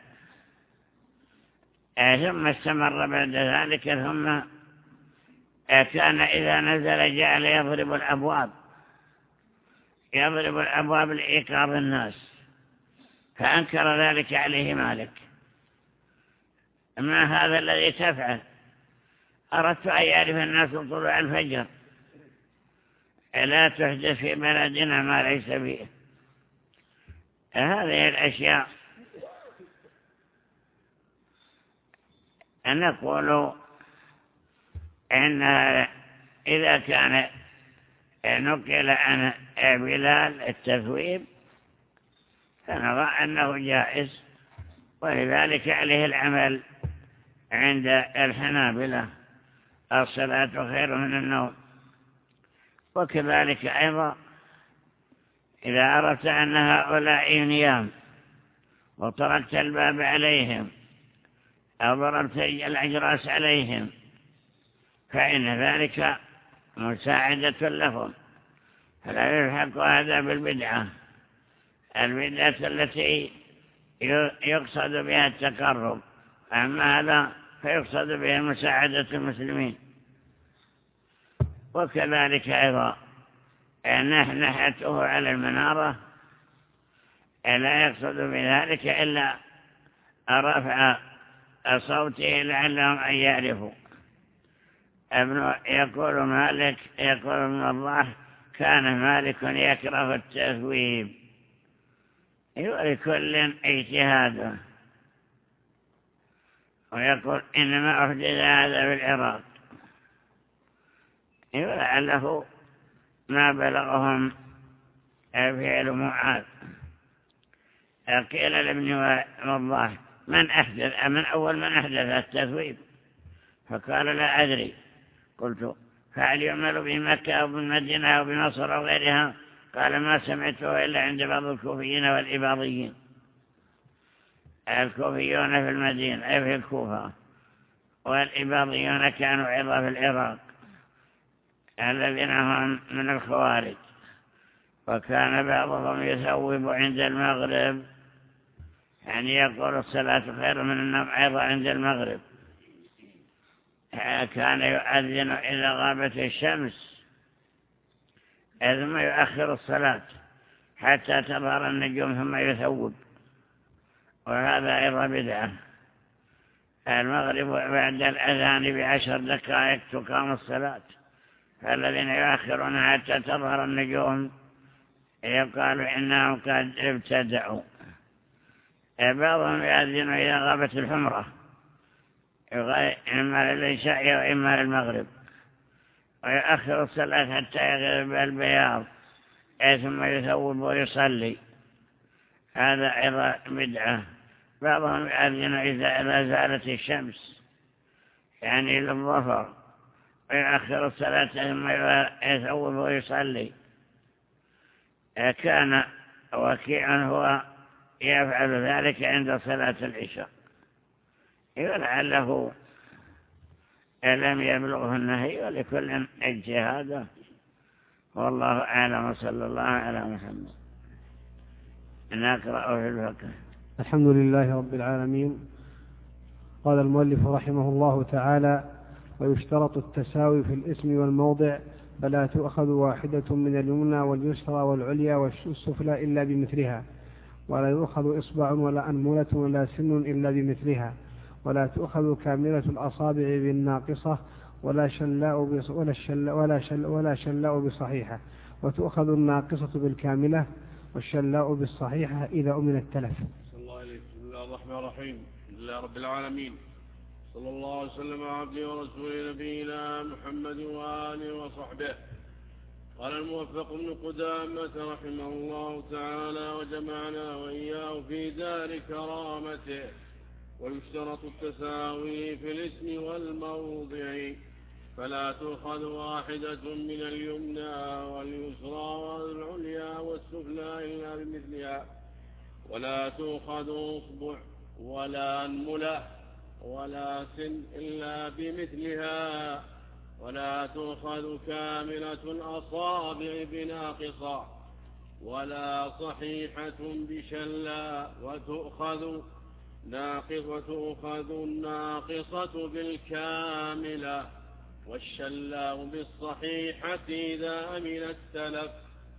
ثم استمر بعد ذلك، ثم كان إذا نزل جعل يضرب الأبواب يضرب الأبواب لإيقاظ الناس، فأنكر ذلك عليه مالك. ما هذا الذي تفعل؟ أردت أن يعرف الناس طلوع الفجر، لا تحدث في بلدنا ما ليس فيه. هذه الأشياء نقول إن إذا كان نقل عن بلال التثويب فنرى أنه جائز، ولذلك عليه العمل عند الحنابلة، الصلاة خير من النوم. وكذلك أيضا إذا أردت أن هؤلاء نيام وتركت الباب عليهم أو ضربت الأجراس عليهم فإن ذلك مساعدة لهم، فلا يلحق هذا بالبدعة، البدعة التي يقصد بها التقرب، أما هذا فيقصد بها مساعدة المسلمين. وكذلك أيضا نحنحته على المنارة لا يقصد بذلك إلا رفع صوته لعلهم أن يعرفوا. ابن يقول مالك يقول ابن الله كان مالك يكره التثويب، ولكل اجتهاده، ويقول إنما أحدث هذا في العراق، ولعله ما بلغهم فعل معاذ. قيل لابن الله من أحدث من أول من أحدث التثويب؟ فقال لا أدري. قلت فهل يعمل بمكة أو بالمدينة أو بمصر أو غيرها؟ قال ما سمعته إلا عند بعض الكوفيين والإباضيين. الكوفيون في المدينة أي في الكوفة، والإباضيون كانوا أيضا في العراق الذين هم من الخوارج. وكان بعضهم يثوب عند المغرب، يعني يقول الصلاة خير من النوم أيضا عند المغرب. كان يؤذن إذا غابت الشمس ثم يؤخر الصلاة حتى تظهر النجوم ثم يثوب، وهذا أيضا بدعة. المغرب بعد الأذان بعشر دقائق تقام الصلاة، فالذين يؤخرون حتى تظهر النجوم يقال إنهم قد ابتدعوا. بعضهم يؤذن إذا غابت الحمرة، إما للعشاء وإما للمغرب، ويؤخر الصلاة حتى يغرب البياض ثم يثوب ويصلي، هذا أيضا بدعة. بعضهم يؤذن إذا زالت الشمس يعني للظفر، ويؤخر الصلاة ثم يثوب ويصلي. كان وكيع هو يفعل ذلك عند صلاة العشاء، ولعله لم يبلغه النهي، ولكل اجتهاده، والله أعلم. صلى الله على محمد. نقرأ في الفقه. الحمد لله رب العالمين. قال المؤلف رحمه الله تعالى: ويشترط التساوي في الاسم والموضع، فلا تؤخذ واحدة من اليمنى واليسرى والعليا والسفلى إلا بمثلها، ولا يؤخذ إصبع ولا أنملة ولا سن إلا بمثلها، ولا تؤخذ كاملة الأصابع بالناقصة، ولا شلاء بص ولا شل ولا شل ولا شلاء بصحيحة، وتؤخذ الناقصة بالكاملة والشلاء بالصحيحة إذا أمن التلف. صلى الله عليه. بسم الله الرحمن الرحيم. الحمد لله رب العالمين، صلى الله عليه وسلم على عبده ورسوله نبينا محمد وآله وصحبه. قال الموفق بن قدامة رحمه الله تعالى: وجمعنا وإياه في دار كرامته. ويشترط التساوي في الاسم والموضع، فلا تؤخذ واحدة من اليمنى واليسرى والعليا والسفلى إلا بمثلها، ولا تؤخذ أصبع ولا أنملة ولا سن إلا بمثلها، ولا تؤخذ كاملة الأصابع بناقصة ولا صحيحة بشلا، وتؤخذ ناقصة تؤخذ الناقصة بالكاملة والشلاء بالصحيحة إذا أمن التلف.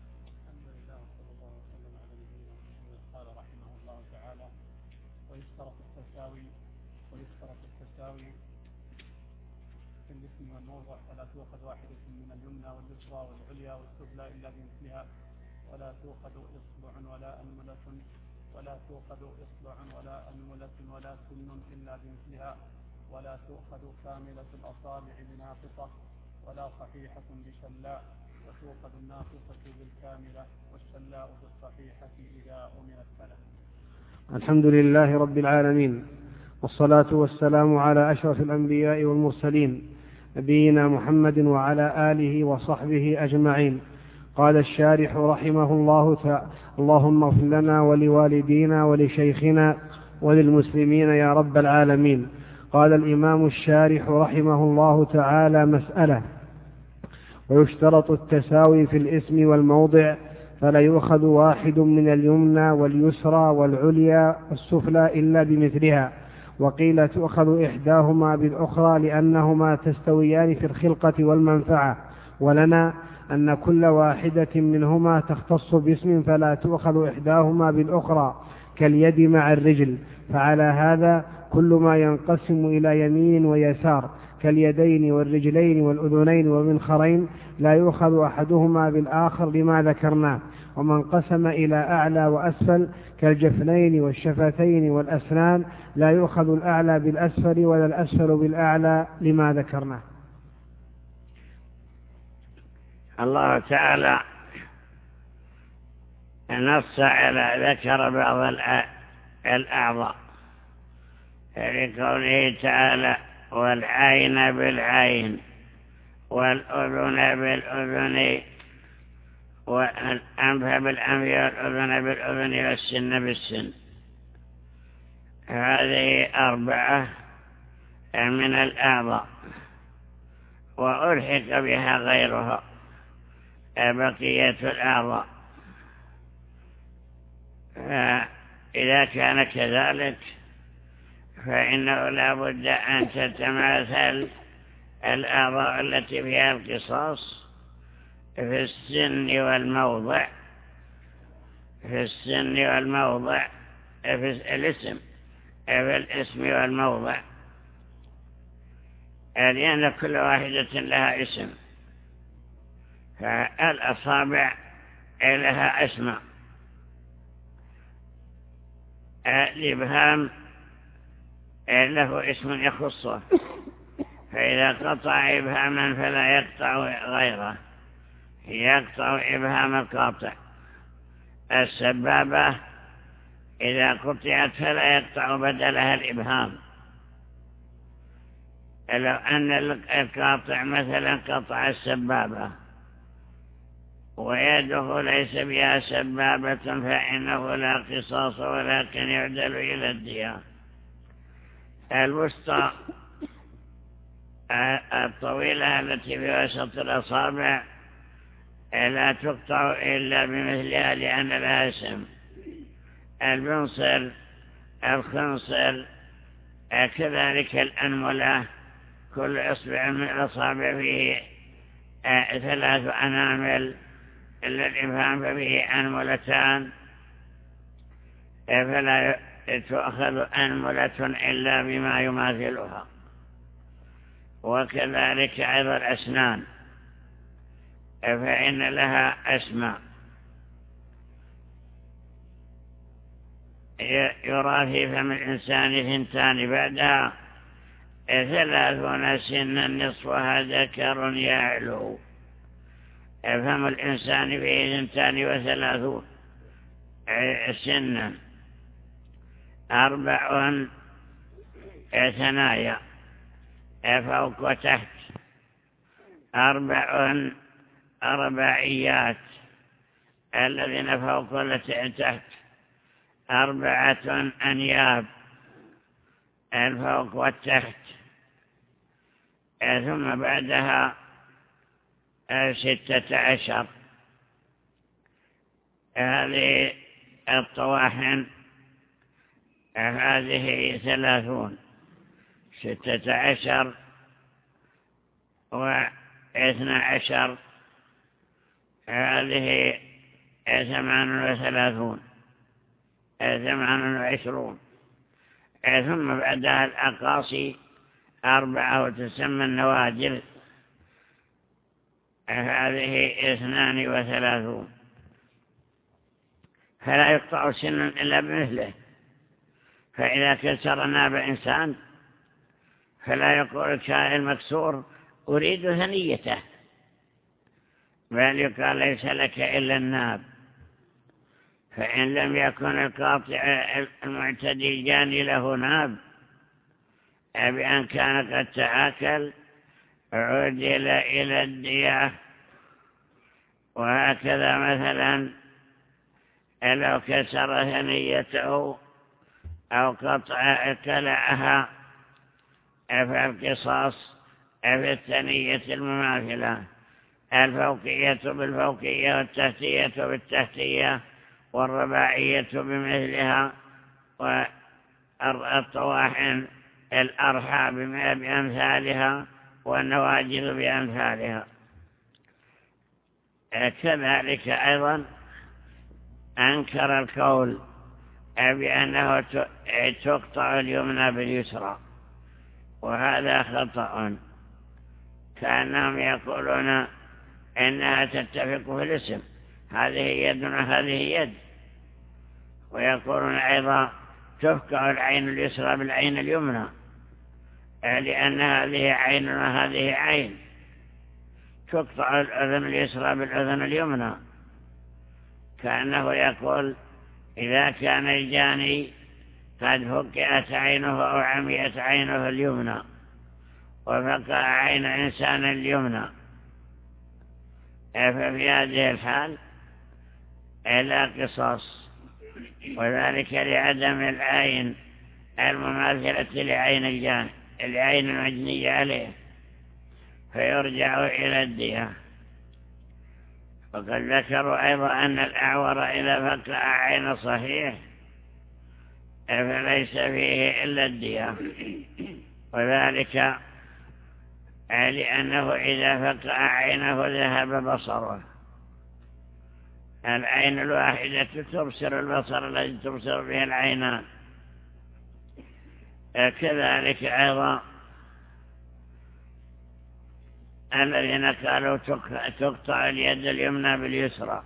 قال رحمه الله تعالى: ويشترط التساوي ويشترط التساوي في الاسم والموضع، فلا تؤخذ واحدة من اليمنى واليسرى والعليا والسفلى إلا بمثلها، ولا تؤخذ إصبع ولا أنملة ولا تؤخذ إصبع ولا أنملة ولا سن إلا بمثلها، ولا تؤخذ كاملة الأصابع بناقصة ولا صحيحة بشلاء، وتؤخذ الناقصة بالكاملة والشلاء بالصحيحة إذا أمن التلف. الحمد لله رب العالمين، والصلاة والسلام على أشرف الأنبياء والمرسلين، نبينا محمد وعلى آله وصحبه أجمعين. قال الشارح رحمه الله تعالى: اللهم اغفر لنا ولوالدينا ولشيخنا وللمسلمين يا رب العالمين. قال الإمام الشارح رحمه الله تعالى: مسألة: ويشترط التساوي في الاسم والموضع، فلا يؤخذ واحد من اليمنى واليسرى والعليا والسفلى إلا بمثلها، وقيل تؤخذ إحداهما بالأخرى لأنهما تستويان في الخلقة والمنفعة، ولنا أن كل واحدة منهما تختص باسم فلا تؤخذ إحداهما بالأخرى كاليد مع الرجل. فعلى هذا كل ما ينقسم إلى يمين ويسار كاليدين والرجلين والأذنين والمنخرين لا يؤخذ أحدهما بالآخر لما ذكرناه. ومن قسم إلى أعلى وأسفل كالجفنين والشفتين والأسنان لا يؤخذ الأعلى بالأسفل ولا الأسفل بالأعلى لما ذكرناه. الله تعالى نص على ذكر بعض الأعضاء لقوله تعالى: والعين بالعين والأذن بالأذن والأنف بالأنف والأذن بالأذن والسن بالسن. هذه أربعة من الأعضاء، وألحق بها غيرها بقية الأعضاء. فإذا كان كذلك فإنه لا بد أن تتماثل الأعضاء التي فيها القصاص في السن والموضع في السن والموضع في الاسم في الاسم والموضع، لأن كل واحدة لها اسم. فالأصابع لها أسماء. الإبهام له اسم يخصه، فإذا قطع إبهاما فلا يقطع غيره، يقطع إبهام القاطع. السبابة إذا قطعت فلا يقطع بدلها الإبهام. لو أن القاطع مثلا قطع السبابة ويده ليس بها سبابة فإنه لا قصاص، ولكن يعدل إلى الدية. الوسطى الطويلة التي في وسط الأصابع لا تقطع إلا بمثلها لأن لها اسم. البنصر، الخنصر، كذلك الأنملة، كل إصبع من الأصابع فيه ثلاث أنامل، إلا الإبهام فيه أنملتان، فلا تؤخذ أنملة إلا بما يماثلها. وكذلك أيضا الأسنان فإن لها أسماء. يرى في فم الإنسان ثنتان بعدها ثلاثون سنا نصفها ذكر يعلو. فم الإنسان فيه ثنتان وثلاثون سنا، أربع ثنايا فوق وتحت، أربع أربعيات الذين فوق والتي تحت، أربعة أنياب الفوق والتحت، ثم بعدها ستة عشر. هذه الطواحن هذه ثلاثون، ستة عشر واثنى عشر، هذه ثمان وثلاثون، ثمان وعشرون. ثم بعدها الأقاصي أربعة وتسمى النوادر، هذه اثنان وثلاثون. فلا يقطع سن إلا بمثله. فإذا كسر ناب إنسان فلا يقول الشاعر المكسور أريد ثنيته، بل يقال ليس لك إلا الناب. فإن لم يكن القاطع المعتدي الجاني له ناب بأن كان قد تآكل عدل إلى الدية. وهكذا مثلا لو كسر ثنيته أو قطع كلعها فالقصاص في الثنية المماثلة، الفوقية بالفوقية والتحتية بالتحتية والرباعية بمثلها، والطواحن الأرحى بأمثالها والنواجذ بأمثالها. كذلك أيضا أنكر القول بأنه تقطع اليمنى باليسرى، وهذا خطأ. كأنهم يقولون إنها تتفق في الاسم، هذه يد وهذه يد. ويقولون أيضا تفقع العين اليسرى بالعين اليمنى، لأن هذه عين وهذه عين. تقطع الأذن اليسرى بالأذن اليمنى، كأنه يقول إذا كان الجاني قد فقعت عينه أو عميت عينه اليمنى وفقع عين إنسان اليمنى، ففي هذه الحال لا قصاص، وذلك لعدم العين المماثلة لعين الجاني العين المجنية عليه، فيرجع إلى الدية. وقد ذكروا أيضا أن الأعور إذا فقع عين صحيح فليس فيه إلا الدية، وذلك لأنه إذا فقع عينه ذهب بصره. العين الواحدة تبصر البصر الذي تبصر به العينان. كذلك أيضا الذين قالوا تقطع اليد اليمنى باليسرى،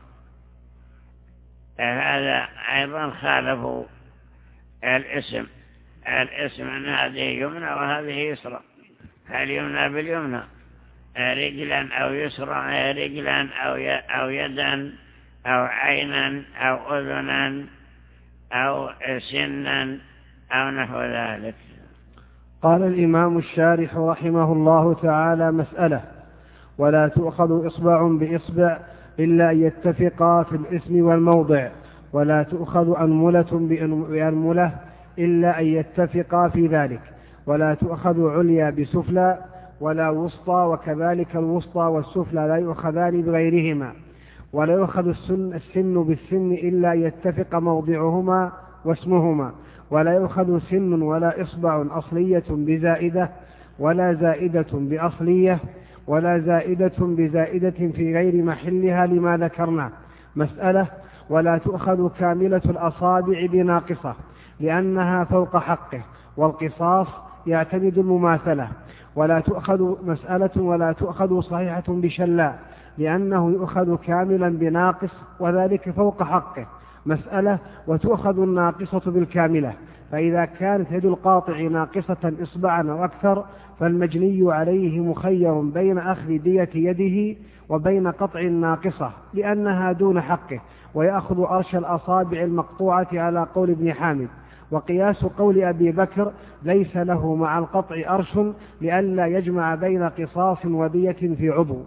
هذا أيضا خالفوا الاسم الاسم أن هذه يمنى وهذه يسرى. اليمنى باليمنى رجلا أو يسرى، رجلا أو يدا أو عينا أو أذنا أو سنا أو نحو ذلك. قال الإمام الشارح رحمه الله تعالى: مسألة: ولا تؤخذ إصبع بإصبع إلا أن يتفقا في الاسم والموضع، ولا تؤخذ أنملة بأنملة إلا أن يتفقا في ذلك، ولا تؤخذ عليا بسفلى ولا وسطى، وكذلك الوسطى والسفلى لا يؤخذان بغيرهما، ولا يؤخذ السن, السن بالسن إلا أن يتفق موضعهما واسمهما، ولا يؤخذ سن ولا إصبع أصلية بزائدة، ولا زائدة بأصلية، ولا زائدة بزائدة في غير محلها لما ذكرنا. مسألة: ولا تؤخذ كاملة الأصابع بناقصة لأنها فوق حقه، والقصاص يعتمد المماثلة. ولا تؤخذ مسألة ولا تؤخذ صحيحة بشلاء لأنه يؤخذ كاملا بناقص وذلك فوق حقه. مسألة: وتؤخذ الناقصة بالكاملة، فإذا كانت يد القاطع ناقصة إصبعا أو أكثر فالمجني عليه مخير بين أخذ دية يده وبين قطع الناقصة لأنها دون حقه، ويأخذ أرش الأصابع المقطوعة على قول ابن حامد. وقياس قول أبي بكر: ليس له مع القطع أرش لئلا يجمع بين قصاص ودية في عضو.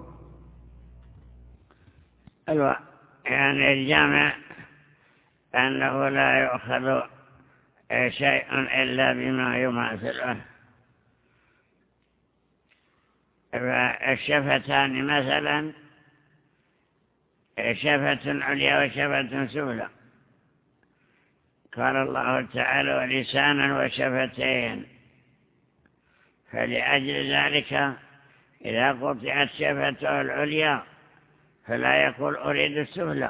أيوة، يعني الجامع أنه لا يؤخذ شيء إلا بما يماثله. الشفتان مثلا شفة عليا وشفة سفلى، قال الله تعالى: ولسانا وشفتين. فلأجل ذلك إذا قطعت شفته العليا فلا يقول أريد السفلى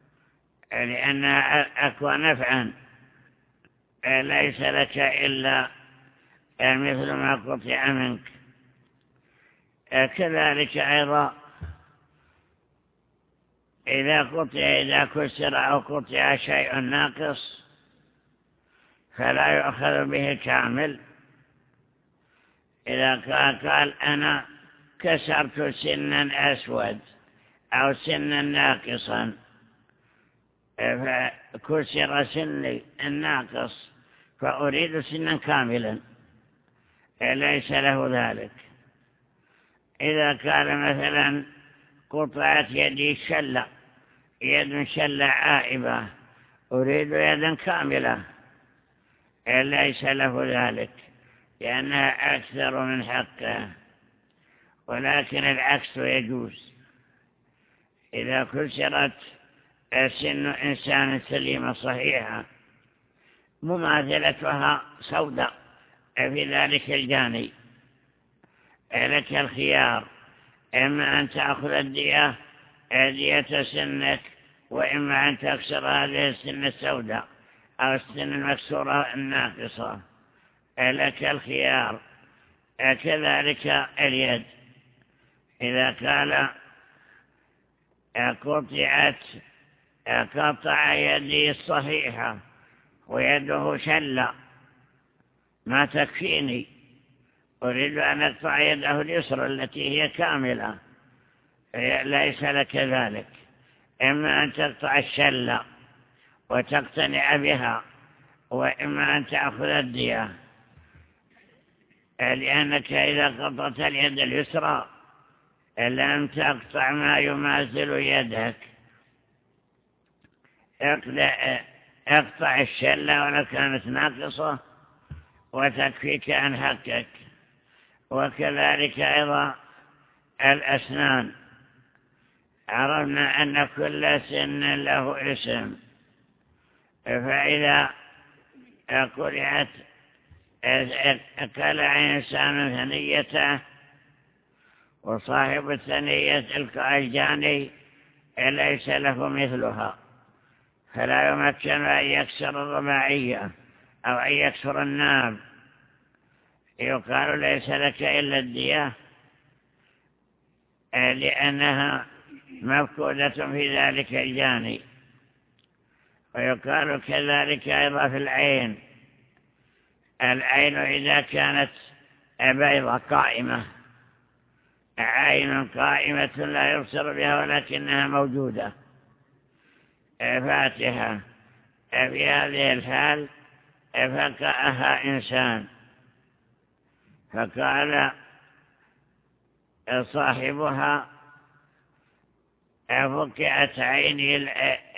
لأنها أقوى نفعا، ليس لك إلا مثل ما قطع منك. كذلك أيضا إذا قطع إذا كسر أو قطع شيء ناقص فلا يؤخذ به كامل. إذا قال أنا كسرت سنا أسود أو سنا ناقصا فكسر سني الناقص فأريد سنا كاملا، ليس له ذلك. إذا كان مثلا قطعت يدي شلة يد شلة عائبة أريد يدا كاملة، ليس له ذلك لأنها أكثر من حقه. ولكن العكس يجوز، إذا كسرت سن إنسان سليمة صحيحة مماثلتها سوداء في ذلك الجاني، لك الخيار: إما أن تأخذ الدية دية سنك، وإما أن تكسر هذه السن السوداء أو السن المكسورة الناقصة، لك الخيار. كذلك اليد، إذا قال قطعت قطع يدي الصحيحة ويده شلة ما تكفيني، أريد أن أقطع يده اليسرى التي هي كاملة، ليس لك ذلك. إما أن تقطع الشلة وتقتنع بها، وإما أن تأخذ الدية، لأنك إذا قطعت اليد اليسرى لم تقطع ما يماثل يدك. اقطع الشلة ولو كانت ناقصة وتكفيك عن حقك. وكذلك أيضا الأسنان، عرفنا أن كل سن له اسم، فإذا قرعت قلع إنسان ثنيته وصاحب الثنية الجاني ليس له مثلها، فلا يمكن أن يكسر الرباعية أو أن يكسر الناب، يقال ليس لك إلا الدية لأنها مفقودة في ذلك الجاني. ويقال كذلك أيضا في العين، العين إذا كانت بيضة قائمة، عين قائمة لا يبصر بها ولكنها موجودة فاتحة، في هذه الحال فقعها إنسان، فقال صاحبها فقعت عيني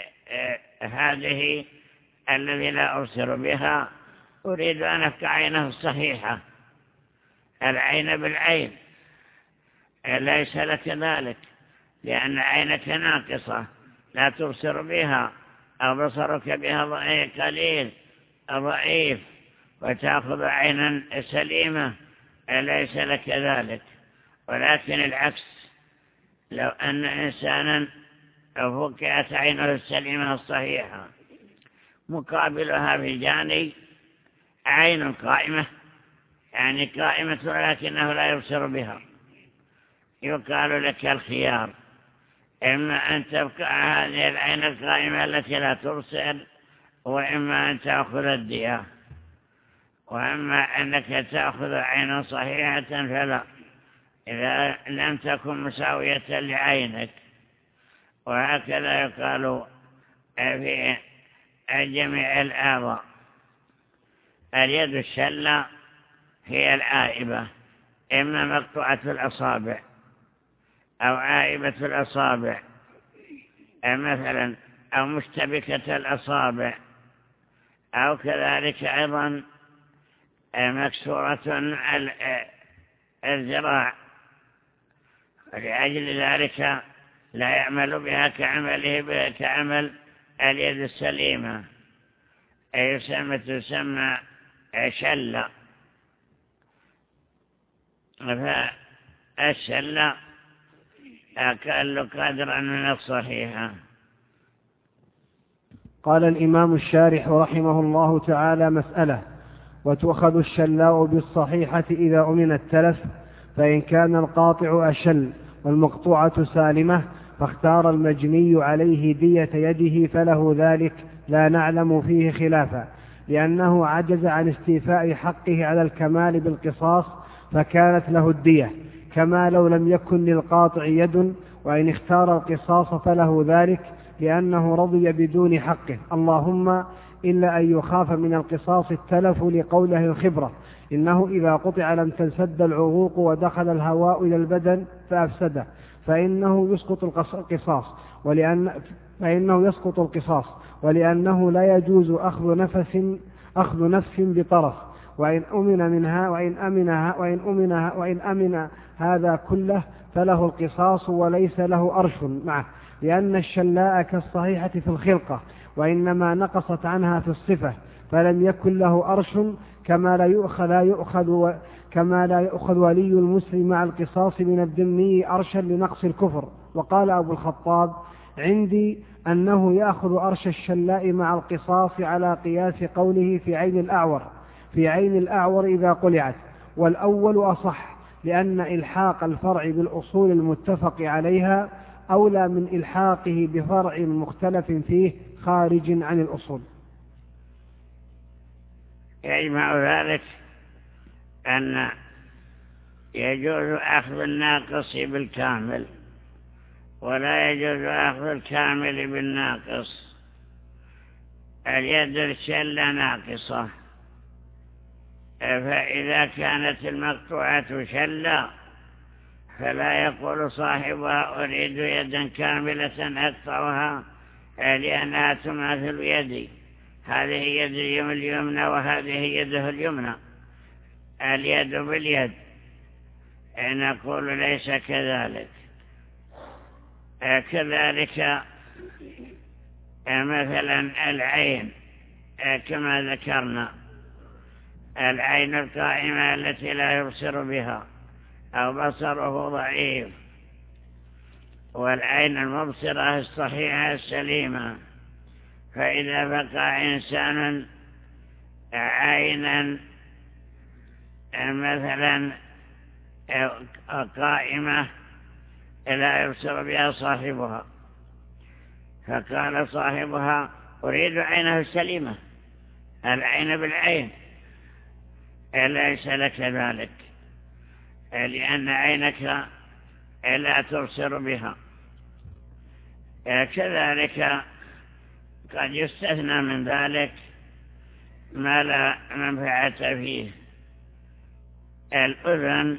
هذه الذي لا أبصر بها، أريد أن أفقع عينه الصحيحة، العين بالعين، ليس لك ذلك لأن عينك ناقصة لا تبصر بها، أو بصرك بها قليل ضعيف، وتأخذ عينا سليمة، ليس لك ذلك. ولكن العكس، لو أن إنسانا فقعت عينه السليمة الصحيحة مقابلها في جاني عين قائمة، يعني قائمة ولكنه لا يبصر بها، يقال لك الخيار، إما أن تبقى هذه العين القائمة التي لا تبصر، وإما أن تأخذ الدية، وإما أنك تأخذ عينا صحيحة فلا، إذا لم تكن مساوية لعينك. وهكذا يقال في جميع الأعضاء. اليد الشلة هي العائبة، إما مقطوعة الأصابع أو عائبة الأصابع مثلا، أو مشتبكة الأصابع، أو كذلك أيضا مكسورة الذراع، ولأجل ذلك لا يعمل بها كعمله كعمل اليد السليمة، أي يسمى تسمى شلة. فالشلة أقل قدرا من الصحيحة. قال الإمام الشارح رحمه الله تعالى: مسألة: وتؤخذ الشلاء بالصحيحة إذا أمن التلف، فإن كان القاطع أشل والمقطوعة سالمة فاختار المجني عليه دية يده فله ذلك، لا نعلم فيه خلافا، لأنه عجز عن استيفاء حقه على الكمال بالقصاص فكانت له الدية، كما لو لم يكن للقاطع يد، وإن اختار القصاص فله ذلك لأنه رضي بدون حقه، اللهم إلا أن يخاف من القصاص التلف لقوله الخبرة: إنه إذا قطع لم تنسد العروق ودخل الهواء إلى البدن فأفسده، فإنه يسقط القصاص، ولأن فإنه يسقط القصاص ولأنه لا يجوز أخذ نفس أخذ نفس بطرف، وإن أمن منها وإن أمنها وإن أمنها وإن أمن هذا كله فله القصاص وليس له أرش معه، لأن الشلاء كالصحيحة في الخلقة، وإنما نقصت عنها في الصفة، فلم يكن له أرش، كما لا يؤخذ لا يؤخذ كما لا يؤخذ ولي المسلم مع القصاص من الذمي أرشا لنقص الكفر. وقال أبو الخطاب: عندي أنه يأخذ أرش الشلاء مع القصاص على قياس قوله في عين الأعور في عين الأعور إذا قلعت، والأول أصح، لأن إلحاق الفرع بالأصول المتفق عليها أولى من إلحاقه بفرع مختلف فيه خارج عن الأصول. يجمع ذلك أن يجوز أخذ الناقص بالكامل، ولا يجوز أخذ الكامل بالناقص. اليد الشلة ناقصة، فإذا كانت المقطوعة شلة فلا يقول صاحبها: أريد يدا كاملة أقطعها لأنها تماثل يدي، هذه يد اليمنى وهذه يده اليمنى، اليد باليد، نقول ليس كذلك. كذلك مثلا العين كما ذكرنا، العين القائمة التي لا يبصر بها أو بصره ضعيف، والعين المبصرة الصحيحة السليمة. فإذا بقى إنسان عينا مثلا قائمة لا يبصر بها صاحبها، فقال صاحبها أريد عينه السليمة، العين بالعين، ليس لك ذلك، لأن عينك لا تبصر بها. كذلك قد يستثنى من ذلك ما لا منفعة فيه. الأذن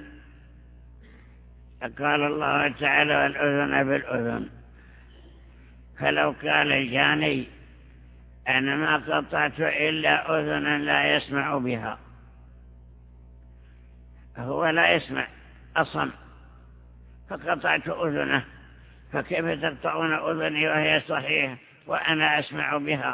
قال الله تعالى والأذن بالأذن، فلو قال الجاني أنا ما قطعت إلا أذنا لا يسمع بها، هو لا يسمع أصلا فقطعت أذنه، فكيف تقطعون أذني وهي صحيحة وأنا أسمع بها؟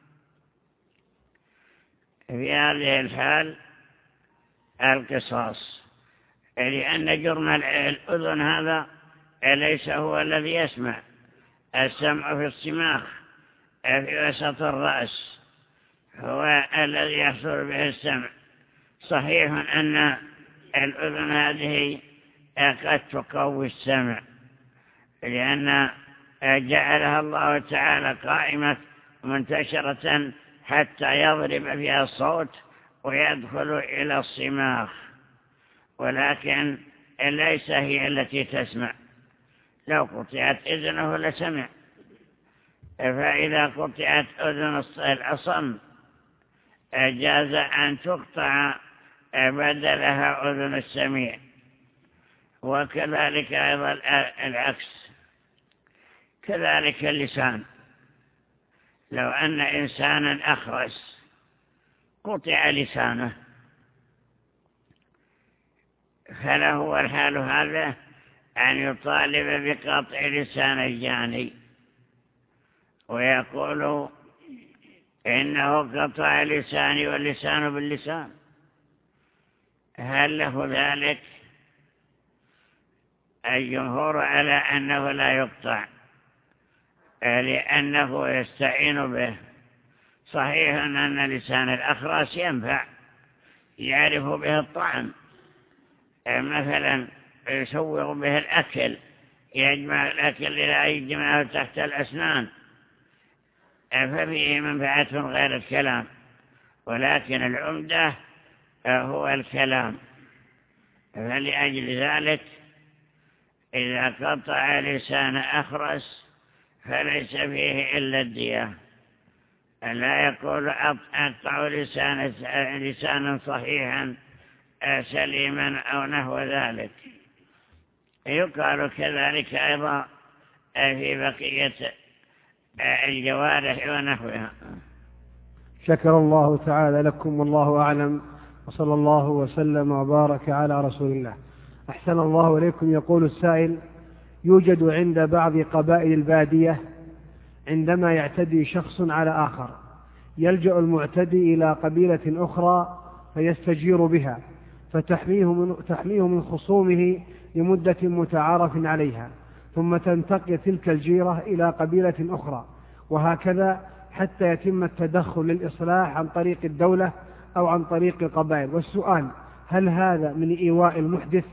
في هذه الحال القصاص، لأن جرم الأذن هذا ليس هو الذي يسمع، السمع في الصماخ في وسط الرأس هو الذي يحصل به السمع. صحيح أن الأذن هذه قد تقوي السمع، لأن جعلها الله تعالى قائمة منتشرة حتى يضرب فيها الصوت ويدخل إلى الصماخ، ولكن ليس هي التي تسمع. لو قطعت إذنه لسمع، فإذا قطعت أذن الأصم جاز أن تقطع بدلها أذن السميع، وكذلك أيضا العكس. كذلك اللسان، لو أن إنسانا أخرس قطع لسانه فله الحال هذا أن يطالب بقطع لسان الجاني ويقول إنه قطع لساني واللسان باللسان. هل له ذلك؟ الجمهور على أنه لا يقطع لأنه يستعين به. صحيح أن لسان الأخرس ينفع، يعرف به الطعم، مثلا يسوغ به الأكل، يجمع الأكل لا يجمعه تحت الأسنان، ففيه منفعة غير الكلام، ولكن العمدة هو الكلام. فلأجل ذلك إذا قطع لسان أخرس فليس فيه إلا الدية، لا يقول أقطع لسان لسانا صحيحا سليما أو نحو ذلك. يقال كذلك أيضا في بقية الجوارح ونحوها. شكر الله تعالى لكم والله أعلم، وصلى الله وسلم وبارك على رسول الله. أحسن الله إليكم. يقول السائل: يوجد عند بعض قبائل البادية عندما يعتدي شخص على آخر يلجأ المعتدي إلى قبيلة أخرى فيستجير بها فتحميه من, تحميه من خصومه لمدة متعارف عليها، ثم تنتقل تلك الجيرة إلى قبيلة أخرى، وهكذا حتى يتم التدخل للإصلاح عن طريق الدولة أو عن طريق القبائل. والسؤال: هل هذا من إيواء المحدث؟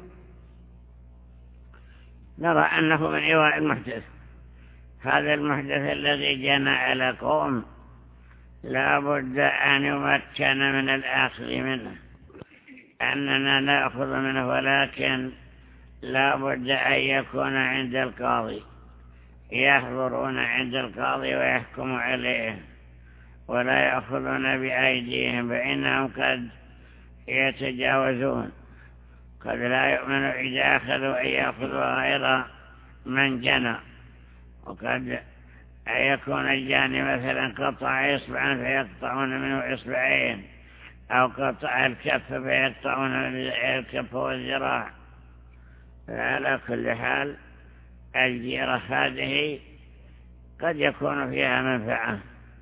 نرى أنه من إيواء المحدث. هذا المحدث الذي جنى على قوم لا بد أن يمكن من الآخذ منه، أننا نأخذ منه، ولكن لا بد أن يكون عند القاضي، يحضرون عند القاضي ويحكم عليه ولا يأخذون بأيديهم، فإنهم قد يتجاوزون، قد لا يؤمن إذا أخذوا أن يأخذوا غير من جنى، وقد يكون الجاني مثلا قطع إصبعا فيقطعون منه إصبعين أو قطع الكف فيقطعون الكف والذراع. على كل حال الجيرة هذه قد يكون فيها منفعة،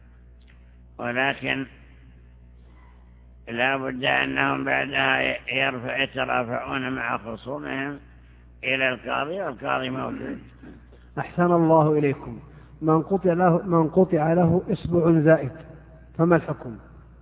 ولكن لا بد أنهم بعدها يرفع يترافعون مع خصومهم إلى القاضي، والقاضي موجود. أحسن الله إليكم. من قطع له, من قطع له إصبع زائد فما الحكم؟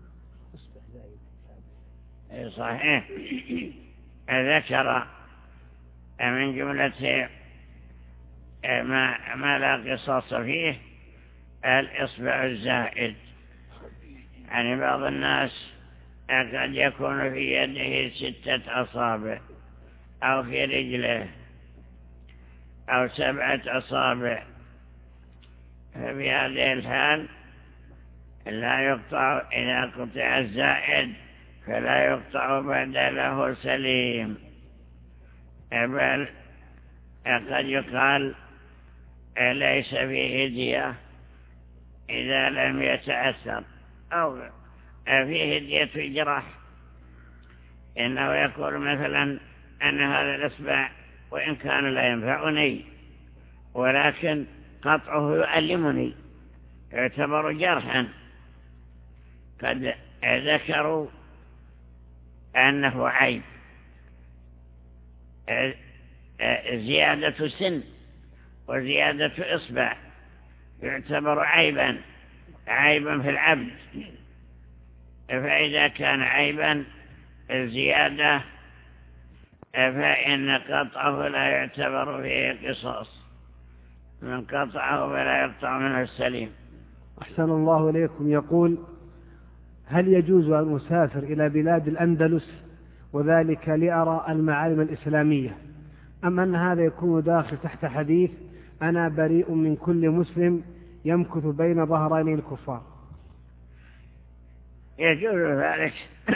صحيح. ذكر من جملة ما, ما لا قصاص فيه الإصبع الزائد. يعني بعض الناس قد يكون في يده ستة أصابع أو في رجله أو سبعة أصابع، ففي هذه الحال لا يقطع. إذا قطع الزائد فلا يقطع بدله سليم، بل قد يقال ليس فيه هدية إذا لم يتأثر، أو فيه هدية جراح. إنه يقول مثلا أن هذا الإصبع وإن كان لا ينفعني ولكن قطعه يؤلمني، يعتبر جرحا. قد ذكروا أنه عيب، زيادة سن وزيادة إصبع يعتبر عيبا عيبا في العبد. فإذا كان عيبا الزيادة فإن قطعه لا يعتبر فيه قصاص، من قطعه فلا يقطع منه السليم. أحسن الله إليكم. يقول: هل يجوز أن أسافر إلى بلاد الأندلس وذلك لأرى المعالم الإسلامية، أم أن هذا يكون داخل تحت حديث أنا بريء من كل مسلم يمكث بين ظهرين الكفار؟ يجوز ذلك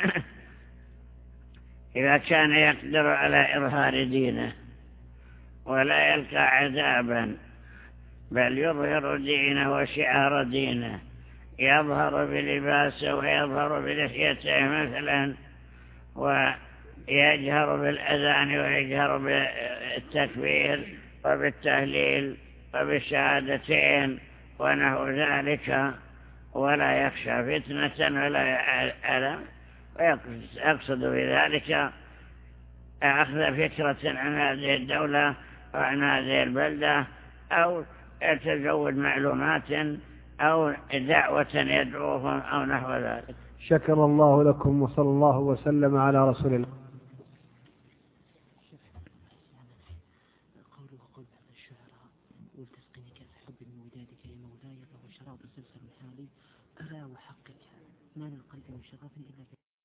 إذا كان يقدر على إظهار دينه ولا يلقى عذابا، بل يظهر دينه وشعار دينه، يظهر بلباسه ويظهر بلحيته مثلا، ويجهر بالأذان ويجهر بالتكبير وبالتهليل وبالشهادتين ونحو ذلك، ولا يخشى فتنة ولا ألم، ويقصد بذلك أخذ فكرة عن هذه الدولة وعن هذه البلدة، أو يتزود معلومات أو دعوة يدعوهم أو نحو ذلك. شكر الله لكم وصلى الله وسلم على رسول الله. قوله قول بعض الشعراء: والتسقيني كأس حب من ودادك يا مولاي، فهو شراب سلسل حالي ألا وحقك ما للقلب من شغف إلا